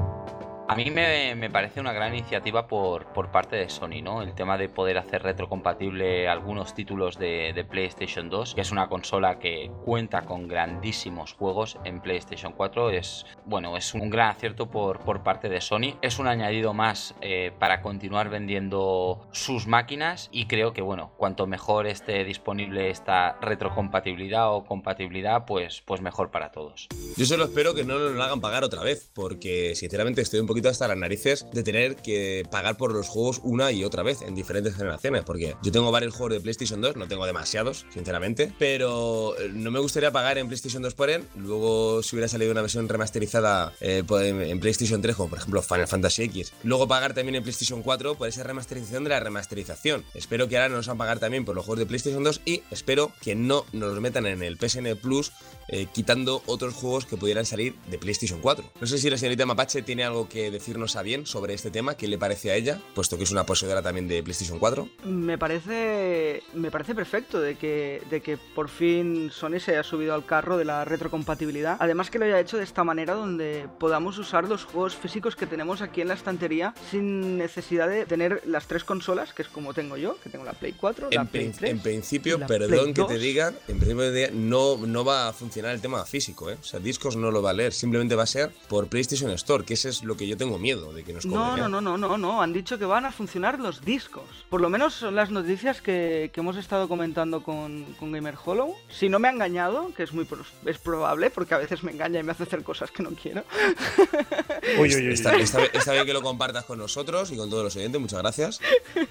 A mí me parece una gran iniciativa por parte de Sony, ¿no? El tema de poder hacer retrocompatible algunos títulos de PlayStation 2, que es una consola que cuenta con grandísimos juegos en PlayStation 4. Es un gran acierto por parte de Sony. Es un añadido más para continuar vendiendo sus máquinas, y creo que, cuanto mejor esté disponible esta retrocompatibilidad o compatibilidad, pues mejor para todos. Yo solo espero que no nos lo hagan pagar otra vez, porque sinceramente estoy un poquito hasta las narices de tener que pagar por los juegos una y otra vez en diferentes generaciones, porque yo tengo varios juegos de PlayStation 2, no tengo demasiados, sinceramente, pero no me gustaría pagar en PlayStation 2 por él. Luego, si hubiera salido una versión remasterizada en PlayStation 3, como por ejemplo Final Fantasy X, luego pagar también en PlayStation 4 por esa remasterización de la remasterización. Espero que ahora nos van a pagar también por los juegos de PlayStation 2, y espero que no nos los metan en el PSN Plus, quitando otros juegos que pudieran salir de PlayStation 4. No sé si la señorita Mapache tiene algo que decirnos a bien sobre este tema, qué le parece a ella, puesto que es una poseedora también de PlayStation 4. Me parece perfecto de que por fin Sony se haya subido al carro de la retrocompatibilidad. Además, que lo haya hecho de esta manera, donde podamos usar los juegos físicos que tenemos aquí en la estantería sin necesidad de tener las tres consolas, que es como tengo yo, que tengo la Play 4, la Play 3. En principio, perdón que te diga, en principio no va a funcionar el tema físico, ¿eh? O sea, discos no lo va a leer, simplemente va a ser por PlayStation Store, que eso es lo que yo tengo miedo de que nos cobren. No, han dicho que van a funcionar los discos. Por lo menos son las noticias que hemos estado comentando con Gamer Hollow. Si no me ha engañado, que es probable, porque a veces me engaña y me hace hacer cosas que no quiero. Uy. Está bien que lo compartas con nosotros y con todos los oyentes, muchas gracias.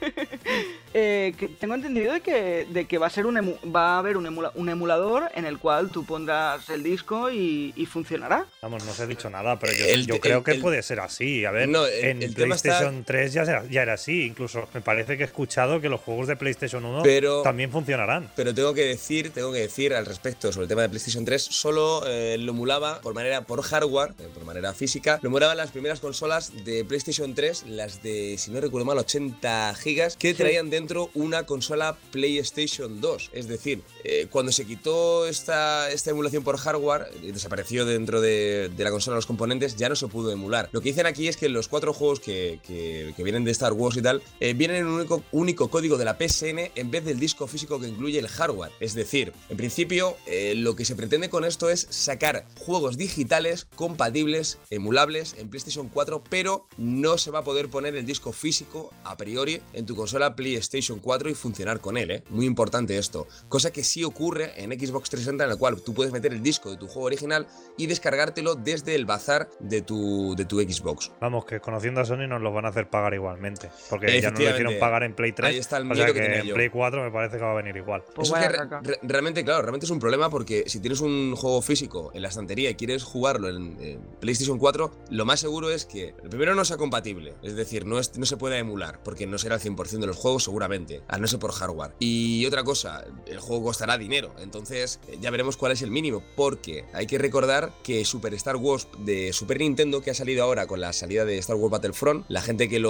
Que tengo entendido de que va a haber un emulador en el cual tú pondrás el disco y funcionará. Vamos, no os he dicho nada, pero yo creo que puede ser así. A ver, en PlayStation 3 ya era así. Incluso me parece que he escuchado que los juegos de PlayStation 1 también funcionarán. Pero tengo que decir al respecto sobre el tema de PlayStation 3, solo lo emulaba por hardware, por manera física, lo emulaban las primeras consolas de PlayStation 3, las de, si no recuerdo mal, 80 gigas, que traían dentro una consola PlayStation 2. Es decir, cuando se quitó esta emulación por hardware, desapareció dentro de la consola los componentes, ya no se pudo emular. Lo que dicen aquí es que los 4 juegos que vienen de Star Wars y tal, vienen en un único código de la PSN en vez del disco físico que incluye el hardware. Es decir, en principio, lo que se pretende con esto es sacar juegos digitales compatibles, emulables en PlayStation 4, pero no se va a poder poner el disco físico a priori en tu consola PlayStation 4 y funcionar con él, Muy importante esto. Cosa que sí ocurre en Xbox 360, en la cual tú puedes meter el disco de tu juego original y descargártelo desde el bazar de tu Xbox. Vamos, que conociendo a Sony nos los van a hacer pagar igualmente, porque ya no lo hicieron pagar en Play 3. Ahí está el o miedo sea que tenía yo. En Play 4 me parece que va a venir igual. Pues eso es que realmente es un problema, porque si tienes un juego físico en la estantería y quieres jugarlo en PlayStation 4, lo más seguro es que el primero no sea compatible, es decir, no se pueda emular, porque no será el 100% de los juegos seguramente, al no ser por hardware. Y otra cosa, el juego costará dinero, entonces ya veremos cuál es el mínimo, porque hay que recordar que Super Star Wars de Super Nintendo, que ha salido ahora con la salida de Star Wars Battlefront, la gente que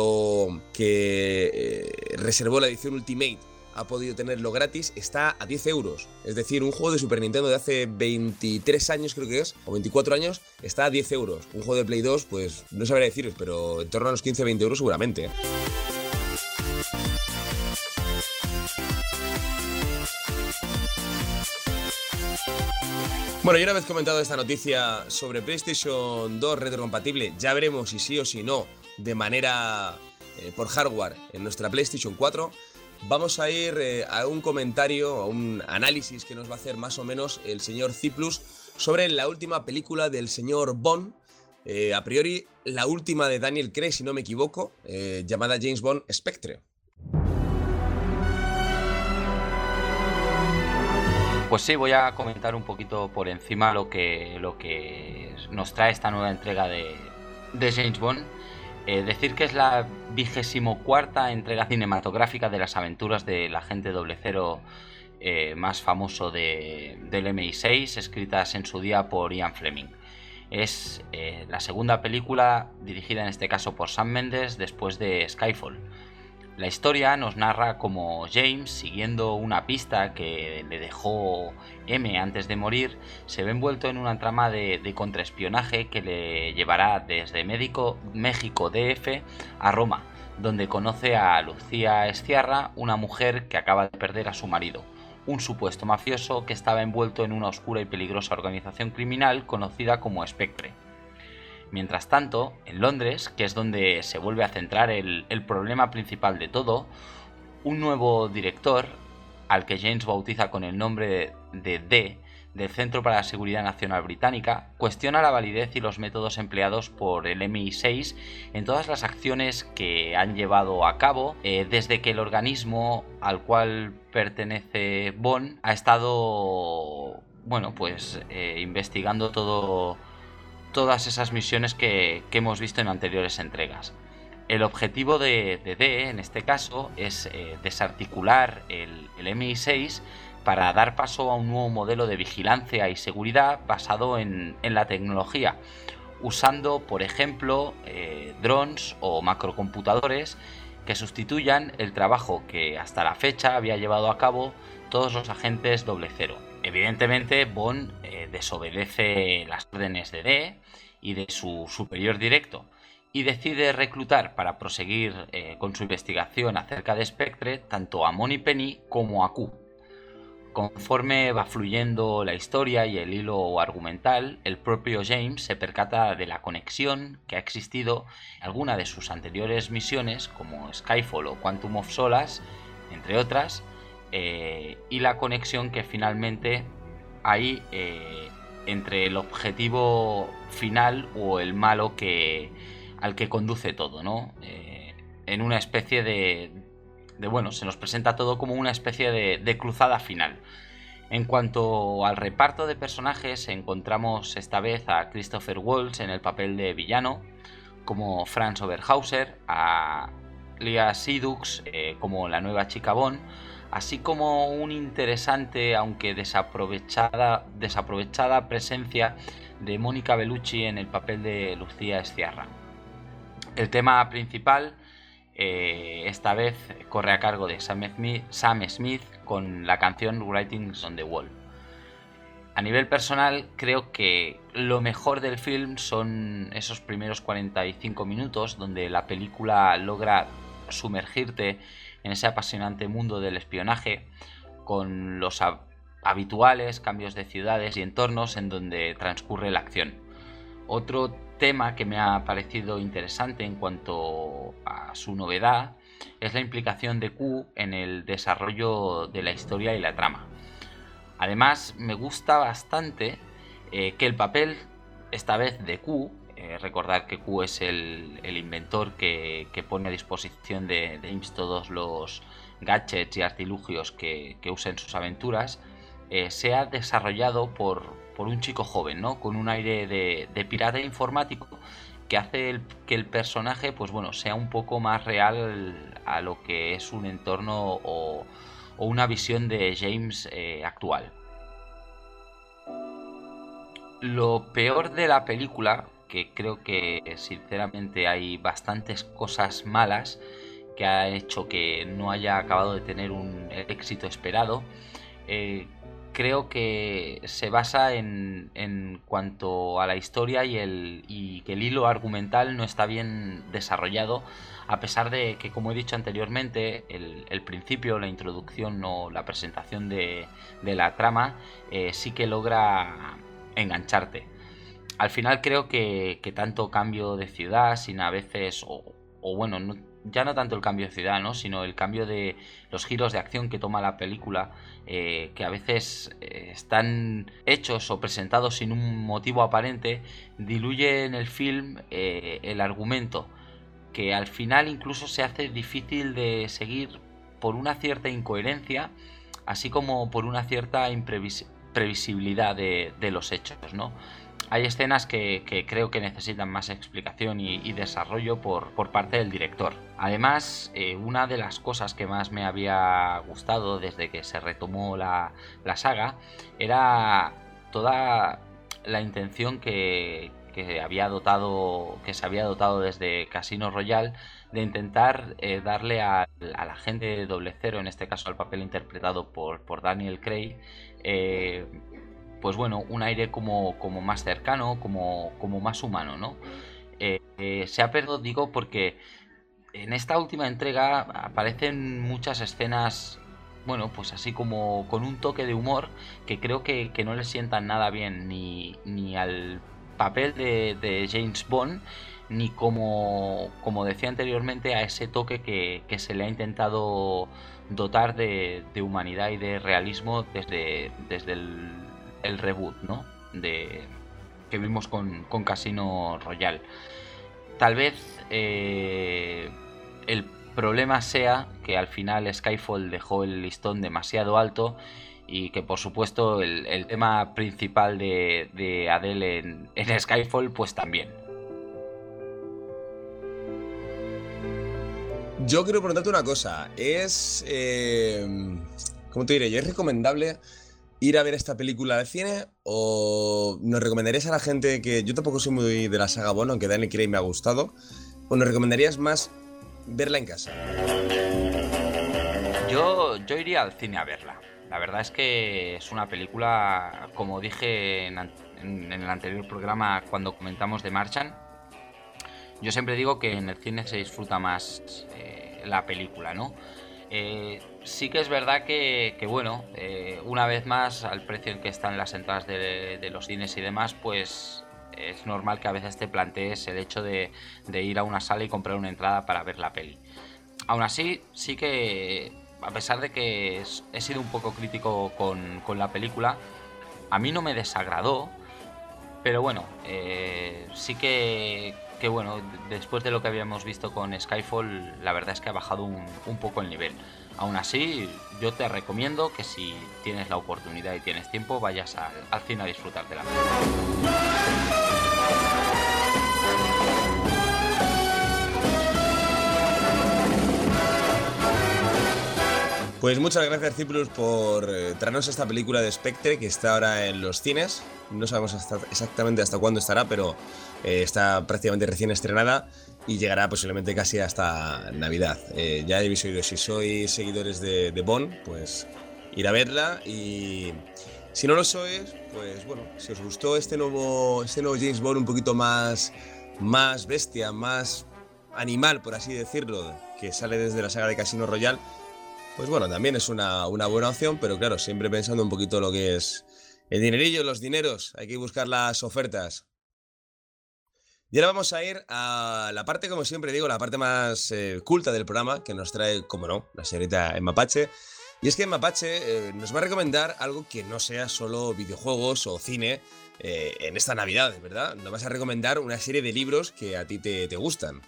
reservó la edición Ultimate ha podido tenerlo gratis, está a 10 euros. Es decir, un juego de Super Nintendo de hace 23 años, creo que es, o 24 años, está a 10 euros. Un juego de Play 2, pues no sabría deciros, pero en torno a los 15-20 euros seguramente. Bueno, y una vez comentado esta noticia sobre PlayStation 2 retrocompatible, ya veremos si sí o si no, de manera por hardware en nuestra PlayStation 4, vamos a ir a un comentario, a un análisis que nos va a hacer más o menos el señor Ciplus sobre la última película del señor Bond, a priori la última de Daniel Craig, si no me equivoco, llamada James Bond Spectre. Pues sí, voy a comentar un poquito por encima lo que nos trae esta nueva entrega de James Bond. Decir que es la 24ª entrega cinematográfica de las aventuras del agente 00 más famoso del MI6, escritas en su día por Ian Fleming. Es la segunda película dirigida en este caso por Sam Mendes después de Skyfall. La historia nos narra cómo James, siguiendo una pista que le dejó M antes de morir, se ve envuelto en una trama de contraespionaje que le llevará desde México DF a Roma, donde conoce a Lucía Esciarra, una mujer que acaba de perder a su marido, un supuesto mafioso que estaba envuelto en una oscura y peligrosa organización criminal conocida como Spectre. Mientras tanto, en Londres, que es donde se vuelve a centrar el problema principal de todo, un nuevo director, al que James bautiza con el nombre de D, del Centro para la Seguridad Nacional Británica, cuestiona la validez y los métodos empleados por el MI6 en todas las acciones que han llevado a cabo desde que el organismo al cual pertenece Bond ha estado, investigando todas esas misiones que hemos visto en anteriores entregas. El objetivo de D, en este caso, es desarticular el MI6 para dar paso a un nuevo modelo de vigilancia y seguridad basado en la tecnología, usando, por ejemplo, drones o macrocomputadores que sustituyan el trabajo que hasta la fecha había llevado a cabo todos los agentes 00. Evidentemente, Bond desobedece las órdenes de D y de su superior directo y decide reclutar para proseguir con su investigación acerca de Spectre tanto a Moneypenny como a Q. conforme va fluyendo la historia y el hilo argumental, el propio James se percata de la conexión que ha existido en alguna de sus anteriores misiones, como Skyfall o Quantum of Solace, entre otras, y la conexión que finalmente hay entre el objetivo final o el malo al que conduce todo, ¿no? En una especie bueno, se nos presenta todo como una especie de cruzada final. En cuanto al reparto de personajes, encontramos esta vez a Christopher Waltz en el papel de villano, como Franz Oberhauser, a Léa Seydoux como la nueva chica Bond, así como un interesante, aunque desaprovechada presencia de Mónica Bellucci en el papel de Lucía Sciarra. El tema principal esta vez corre a cargo de Sam Smith con la canción Writings on the Wall. A nivel personal, creo que lo mejor del film son esos primeros 45 minutos donde la película logra sumergirte en ese apasionante mundo del espionaje, con los habituales cambios de ciudades y entornos en donde transcurre la acción. Otro tema que me ha parecido interesante en cuanto a su novedad es la implicación de Q en el desarrollo de la historia y la trama. Además, me gusta bastante que el papel, esta vez de Q, recordar que Q es el inventor que pone a disposición de James todos los gadgets y artilugios que usa en sus aventuras, sea desarrollado por un chico joven, ¿no? Con un aire de pirata informático que hace que el personaje, pues bueno, sea un poco más real a lo que es un entorno o una visión de James actual. Lo peor de la película, que creo que sinceramente hay bastantes cosas malas que ha hecho que no haya acabado de tener un éxito esperado, creo que se basa en cuanto a la historia y que el hilo argumental no está bien desarrollado, a pesar de que, como he dicho anteriormente, el principio, la introducción o la presentación de la trama sí que logra engancharte. Al final creo que tanto cambio de ciudad, sin a veces, o bueno, ya no tanto el cambio de ciudad, ¿no? Sino el cambio de los giros de acción que toma la película, que a veces están hechos o presentados sin un motivo aparente, diluye en el film el argumento, que al final incluso se hace difícil de seguir por una cierta incoherencia, así como por una cierta previsibilidad de los hechos, ¿no? Hay escenas que creo que necesitan más explicación y desarrollo por parte del director. Además, una de las cosas que más me había gustado desde que se retomó la saga era toda la intención que se había dotado desde Casino Royale de intentar darle al agente 00, en este caso al papel interpretado por Daniel Craig, pues bueno, un aire como más cercano, como más humano, ¿no? Se ha perdido, digo, porque en esta última entrega aparecen muchas escenas, bueno, pues así como con un toque de humor que creo que no le sientan nada bien ni al papel de James Bond, ni como decía anteriormente, a ese toque que se le ha intentado dotar de humanidad y de realismo desde el reboot, ¿no? Que vimos con Casino Royale. Tal vez el problema sea que al final Skyfall dejó el listón demasiado alto y que, por supuesto, el tema principal de Adele en Skyfall pues también. Yo quiero preguntarte una cosa. ¿Cómo te diré? ¿Es recomendable ir a ver esta película al cine o nos recomendarías a la gente que... Yo tampoco soy muy de la saga Bond, aunque Daniel Craig me ha gustado, o nos recomendarías más verla en casa? Yo iría al cine a verla. La verdad es que es una película, como dije en el anterior programa cuando comentamos de Marchand, yo siempre digo que en el cine se disfruta más la película, ¿no? Sí que es verdad que bueno, una vez más, al precio en que están las entradas de los cines y demás, pues es normal que a veces te plantees el hecho de ir a una sala y comprar una entrada para ver la peli. Aún así, sí que, a pesar de que he sido un poco crítico con la película, a mí no me desagradó, pero bueno, sí que bueno, después de lo que habíamos visto con Skyfall, la verdad es que ha bajado un poco el nivel. Aún así, yo te recomiendo que si tienes la oportunidad y tienes tiempo, vayas al cine a disfrutar de la película. Pues muchas gracias, Ciprus, por traernos esta película de Spectre que está ahora en los cines. No sabemos exactamente hasta cuándo estará, pero está prácticamente recién estrenada y llegará posiblemente casi hasta Navidad. Ya habéis oído, si sois seguidores de Bond, pues ir a verla, y si no lo sois, pues bueno, si os gustó este nuevo James Bond un poquito más bestia, más animal, por así decirlo, que sale desde la saga de Casino Royale, pues bueno, también es una buena opción, pero claro, siempre pensando un poquito lo que es el dinerillo, los dineros, hay que buscar las ofertas. Y ahora vamos a ir a la parte, como siempre digo, la parte más culta del programa, que nos trae, como no, la señorita Emma Pache. Y es que Emma Pache nos va a recomendar algo que no sea solo videojuegos o cine en esta Navidad, ¿verdad? Nos vas a recomendar una serie de libros que a ti te gustan.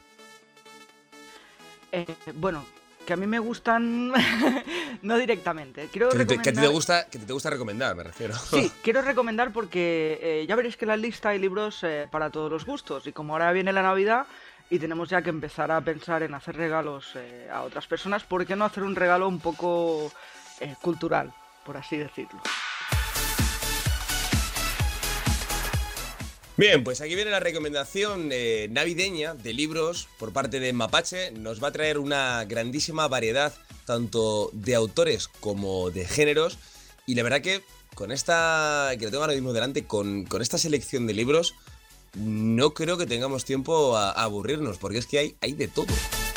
Bueno, que a mí me gustan, no directamente. Quiero Que recomendar... a ti te gusta recomendar, me refiero. Sí, quiero recomendar porque ya veréis que en la lista hay libros para todos los gustos. Y como ahora viene la Navidad y tenemos ya que empezar a pensar en hacer regalos a otras personas, ¿por qué no hacer un regalo un poco cultural, por así decirlo? Bien, pues aquí viene la recomendación navideña de libros por parte de Mapache. Nos va a traer una grandísima variedad tanto de autores como de géneros. Y la verdad que con esta, que lo tengo ahora mismo delante, con esta selección de libros, no creo que tengamos tiempo a aburrirnos, porque es que hay de todo.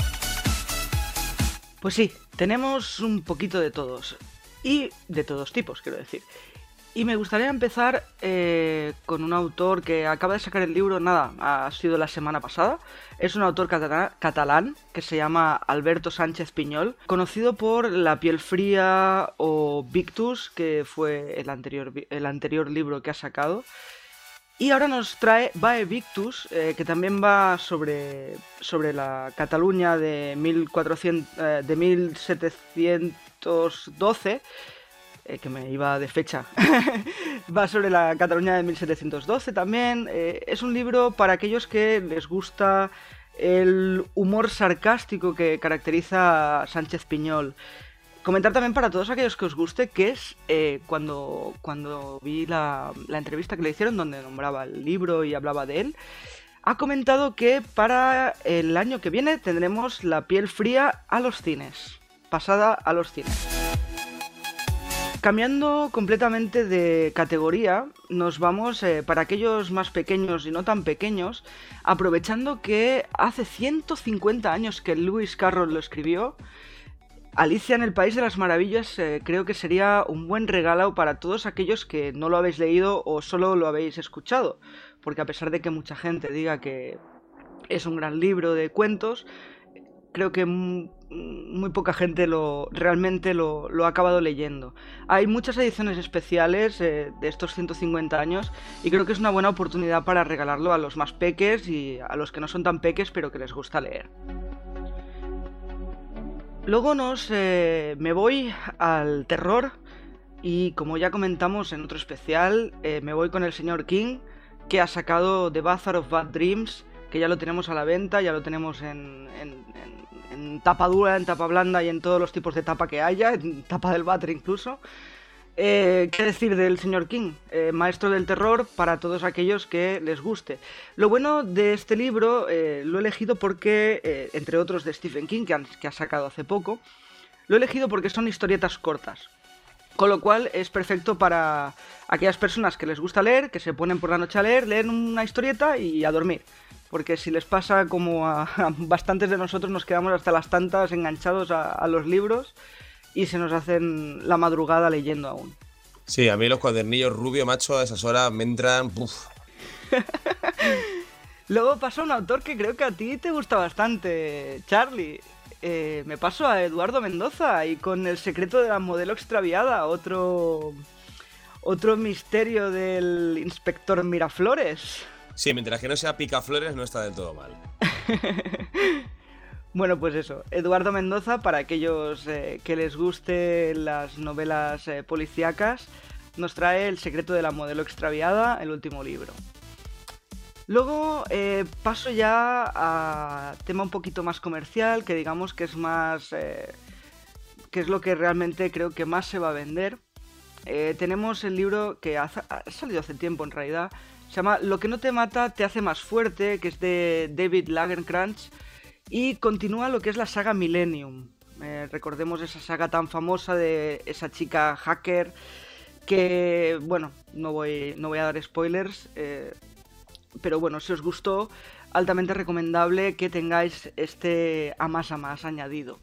Pues sí, tenemos un poquito de todos. Y de todos tipos, quiero decir. Y me gustaría empezar con un autor que acaba de sacar el libro, nada, ha sido la semana pasada. Es un autor catalán que se llama Alberto Sánchez Piñol, conocido por La piel fría o Victus, que fue el anterior libro que ha sacado. Y ahora nos trae Vae Victus, que también va sobre la Cataluña de 1712, que me iba de fecha. Va sobre la Cataluña de 1712 también. Es un libro para aquellos que les gusta el humor sarcástico que caracteriza a Sánchez Piñol. Comentar también para todos aquellos que os guste que es cuando vi la entrevista que le hicieron donde nombraba el libro y hablaba de él, ha comentado que para el año que viene tendremos La piel fría a los cines, pasada a los cines. Cambiando completamente de categoría, nos vamos para aquellos más pequeños y no tan pequeños, aprovechando que hace 150 años que Lewis Carroll lo escribió. Alicia en el País de las Maravillas creo que sería un buen regalo para todos aquellos que no lo habéis leído o solo lo habéis escuchado, porque a pesar de que mucha gente diga que es un gran libro de cuentos, creo que muy poca gente realmente lo ha acabado leyendo. Hay muchas ediciones especiales de estos 150 años y creo que es una buena oportunidad para regalarlo a los más peques y a los que no son tan peques pero que les gusta leer. Luego me voy al terror y como ya comentamos en otro especial, me voy con el señor King, que ha sacado The Bazaar of Bad Dreams, que ya lo tenemos a la venta, ya lo tenemos en tapa dura, en tapa blanda y en todos los tipos de tapa que haya, en tapa del váter incluso. ¿Qué decir del señor King? Maestro del terror para todos aquellos que les guste. Lo bueno de este libro lo he elegido porque, entre otros de Stephen King, que ha sacado hace poco, lo he elegido porque son historietas cortas. Con lo cual es perfecto para aquellas personas que les gusta leer, que se ponen por la noche a leer, leen una historieta y a dormir. Porque si les pasa como a bastantes de nosotros, nos quedamos hasta las tantas enganchados a los libros y se nos hacen la madrugada leyendo aún. Sí, a mí los cuadernillos rubio, macho, a esas horas me entran... Uf. Luego pasa un autor que creo que a ti te gusta bastante, Charlie. Me paso a Eduardo Mendoza y con El secreto de la modelo extraviada, otro misterio del inspector Miraflores. Sí, mientras que no sea Picaflores no está del todo mal. Bueno, pues eso, Eduardo Mendoza, para aquellos que les guste las novelas policíacas, nos trae El secreto de la modelo extraviada, el último libro. Luego paso ya a tema un poquito más comercial, que digamos que es más... que es lo que realmente creo que más se va a vender. Tenemos el libro que ha salido hace tiempo en realidad, se llama Lo que no te mata te hace más fuerte, que es de David Lagercrantz, y continúa lo que es la saga Millennium. Recordemos esa saga tan famosa de esa chica hacker que, bueno, no voy a dar spoilers, pero bueno, si os gustó, altamente recomendable que tengáis este a más añadido.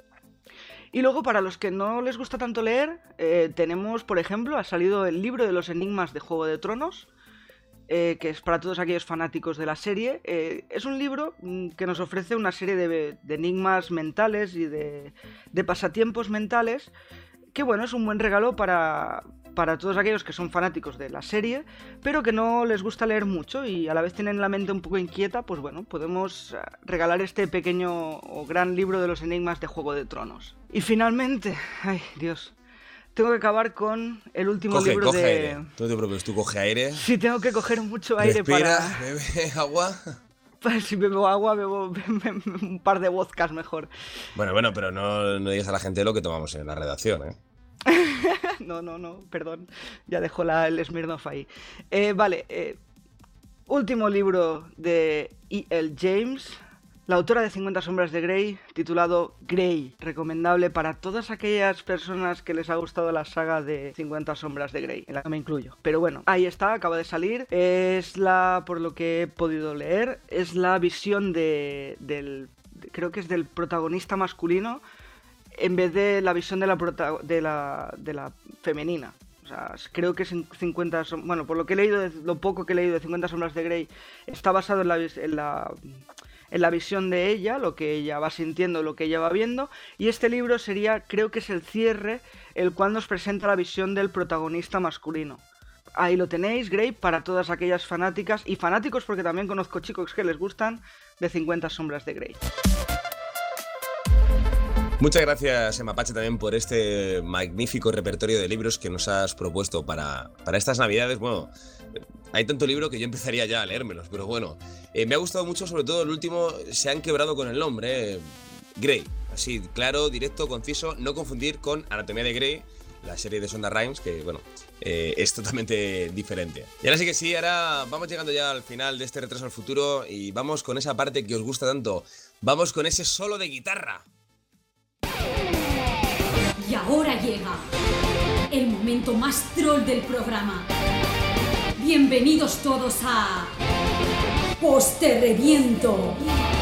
Y luego, para los que no les gusta tanto leer, tenemos, por ejemplo, ha salido el libro de los enigmas de Juego de Tronos, que es para todos aquellos fanáticos de la serie. Es un libro que nos ofrece una serie de enigmas mentales y de pasatiempos mentales, que bueno, es un buen regalo para todos aquellos que son fanáticos de la serie, pero que no les gusta leer mucho y a la vez tienen la mente un poco inquieta. Pues bueno, podemos regalar este pequeño o gran libro de los enigmas de Juego de Tronos. Y finalmente, ay Dios, tengo que acabar con el último libro coge de... aire. No te preocupes, tú coge aire. Sí, tengo que coger mucho aire. Respira, para... bebe agua. Si bebo agua, bebo un par de vodkas mejor. Bueno, pero no digas a la gente lo que tomamos en la redacción, ¿eh? No, perdón. Ya dejo el Smirnoff ahí. Vale, último libro de E.L. James, la autora de 50 sombras de Grey, titulado Grey. Recomendable para todas aquellas personas que les ha gustado la saga de 50 sombras de Grey, en la que me incluyo. Pero bueno, ahí está, acaba de salir. Por lo que he podido leer, es la visión creo que es del protagonista masculino, en vez de la visión de la femenina. O sea, creo que es 50... Bueno, por lo que he leído, lo poco que he leído de 50 sombras de Grey, está basado en la visión de ella, lo que ella va sintiendo, lo que ella va viendo. Y este libro creo que es el cierre, el cual nos presenta la visión del protagonista masculino. Ahí lo tenéis, Grey, para todas aquellas fanáticas y fanáticos, porque también conozco chicos que les gustan, de 50 sombras de Grey. Muchas gracias, Mapache, también por este magnífico repertorio de libros que nos has propuesto para estas navidades. Bueno, hay tanto libro que yo empezaría ya a leérmelos, pero bueno, me ha gustado mucho, sobre todo el último, se han quebrado con el nombre, Grey. Así, claro, directo, conciso, no confundir con Anatomía de Grey, la serie de Shonda Rhimes, que bueno, es totalmente diferente. Y ahora sí que sí, ahora vamos llegando ya al final de este retraso al futuro y vamos con esa parte que os gusta tanto. Vamos con ese solo de guitarra. Y ahora llega el momento más troll del programa. Bienvenidos todos a Posterreviento.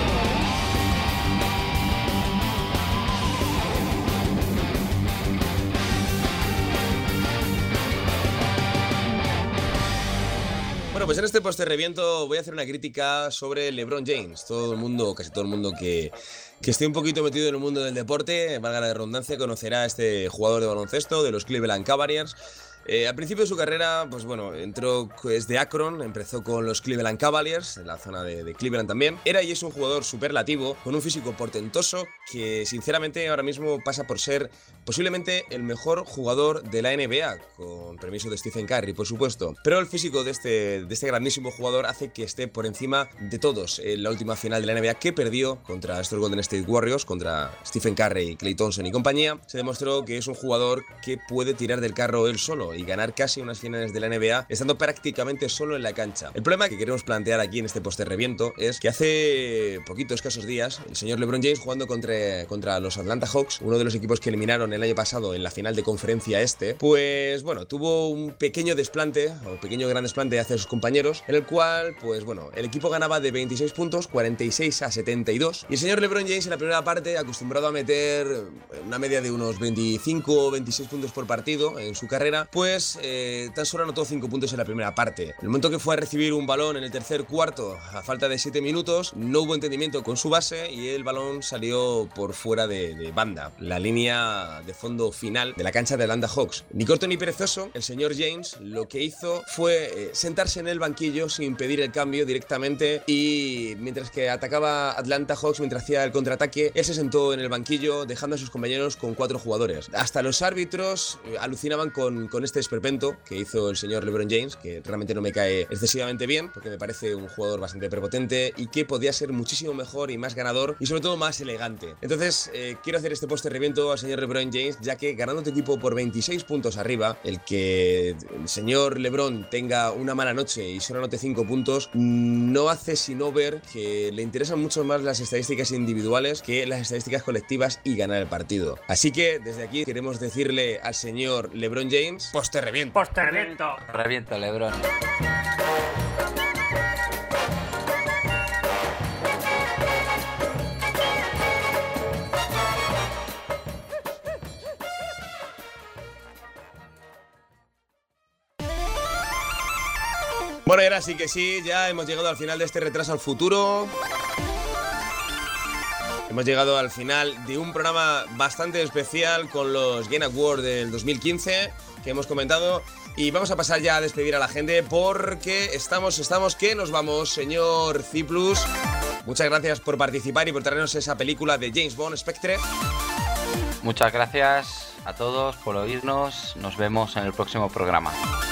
Bueno, pues en este posterreviento voy a hacer una crítica sobre LeBron James. Todo el mundo, casi todo el mundo que esté un poquito metido en el mundo del deporte, valga la redundancia, conocerá a este jugador de baloncesto de los Cleveland Cavaliers. Al principio de su carrera, pues bueno, es de Akron, empezó con los Cleveland Cavaliers, en la zona de Cleveland también. Era y es un jugador superlativo, con un físico portentoso, que sinceramente ahora mismo pasa por ser posiblemente el mejor jugador de la NBA, con permiso de Stephen Curry, por supuesto. Pero el físico de este grandísimo jugador hace que esté por encima de todos en la última final de la NBA, que perdió contra estos Golden State Warriors, contra Stephen Curry, Klay Thompson y compañía. Se demostró que es un jugador que puede tirar del carro él solo, y ganar casi unas finales de la NBA estando prácticamente solo en la cancha. El problema que queremos plantear aquí en este póster reviento es que hace poquitos escasos días el señor LeBron James jugando contra los Atlanta Hawks, uno de los equipos que eliminaron el año pasado en la final de conferencia pues bueno, tuvo un pequeño desplante o pequeño gran desplante hacia sus compañeros, en el cual pues bueno, el equipo ganaba de 26 puntos, 46-72, y el señor LeBron James en la primera parte, acostumbrado a meter una media de unos 25 o 26 puntos por partido en su carrera, pues tan solo anotó 5 puntos en la primera parte. En el momento que fue a recibir un balón en el tercer cuarto, a falta de 7 minutos, no hubo entendimiento con su base y el balón salió por fuera de banda, la línea de fondo final de la cancha de Atlanta Hawks. Ni corto ni perezoso, el señor James lo que hizo fue sentarse en el banquillo sin pedir el cambio directamente, y mientras que atacaba Atlanta Hawks, mientras hacía el contraataque, él se sentó en el banquillo dejando a sus compañeros con 4 jugadores. Hasta los árbitros alucinaban con este esperpento que hizo el señor LeBron James, que realmente no me cae excesivamente bien porque me parece un jugador bastante prepotente y que podía ser muchísimo mejor y más ganador y sobre todo más elegante. Entonces quiero hacer este póster reviento al señor LeBron James, ya que ganando tu equipo por 26 puntos arriba, el que el señor LeBron tenga una mala noche y solo anote 5 puntos no hace sino ver que le interesan mucho más las estadísticas individuales que las estadísticas colectivas y ganar el partido. Así que desde aquí queremos decirle al señor LeBron James: póster reviento. ¡Póster reviento! Reviento, LeBron. Bueno, y ahora sí que sí, ya hemos llegado al final de este retraso al futuro. Hemos llegado al final de un programa bastante especial con los Game Awards del 2015 que hemos comentado, y vamos a pasar ya a despedir a la gente porque estamos que nos vamos. Señor Ciplus, muchas gracias por participar y por traernos esa película de James Bond, Spectre. Muchas gracias a todos por oírnos. Nos vemos en el próximo programa.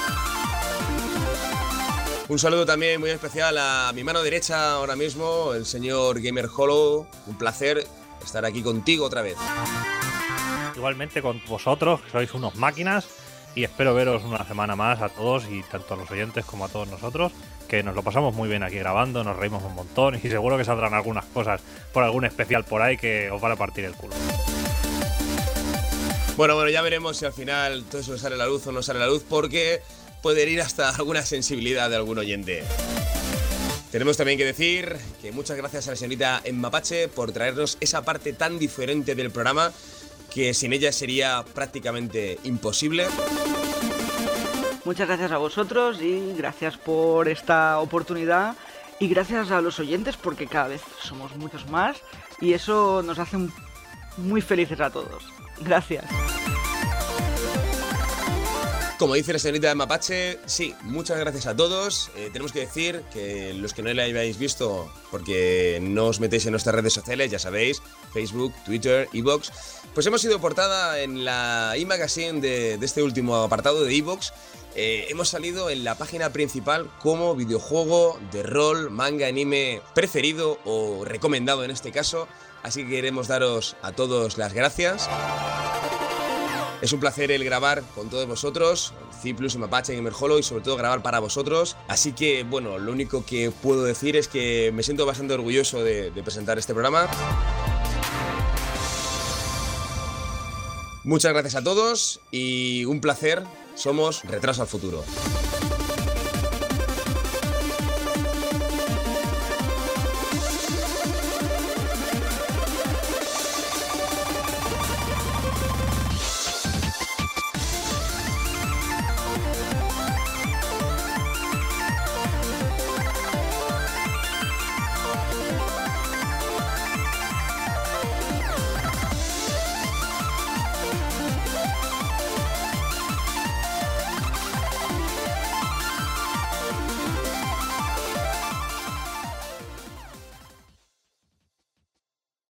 Un saludo también muy especial a mi mano derecha ahora mismo, el señor Gamer Hollow. Un placer estar aquí contigo otra vez. Igualmente con vosotros, que sois unos máquinas, y espero veros una semana más a todos, y tanto a los oyentes como a todos nosotros, que nos lo pasamos muy bien aquí grabando, nos reímos un montón y seguro que saldrán algunas cosas por algún especial por ahí que os van a partir el culo. Bueno, ya veremos si al final todo eso sale a la luz o no sale a la luz, porque puede herir hasta alguna sensibilidad de algún oyente. Tenemos también que decir que muchas gracias a la señorita Mapache por traernos esa parte tan diferente del programa que sin ella sería prácticamente imposible. Muchas gracias a vosotros y gracias por esta oportunidad, y gracias a los oyentes porque cada vez somos muchos más y eso nos hace muy felices a todos. Gracias. Como dice la señorita Mapache, sí, muchas gracias a todos. Tenemos que decir que los que no la habéis visto, porque no os metéis en nuestras redes sociales, ya sabéis, Facebook, Twitter, iVoox, pues hemos sido portada en la e-magazine de este último apartado de iVoox. Hemos salido en la página principal como videojuego de rol, manga, anime preferido o recomendado en este caso. Así que queremos daros a todos las gracias. Es un placer el grabar con todos vosotros, Ciplus y Mapache, Gamer Hollow, y sobre todo grabar para vosotros. Así que, bueno, lo único que puedo decir es que me siento bastante orgulloso de presentar este programa. Muchas gracias a todos y un placer. Somos Retraso al Futuro.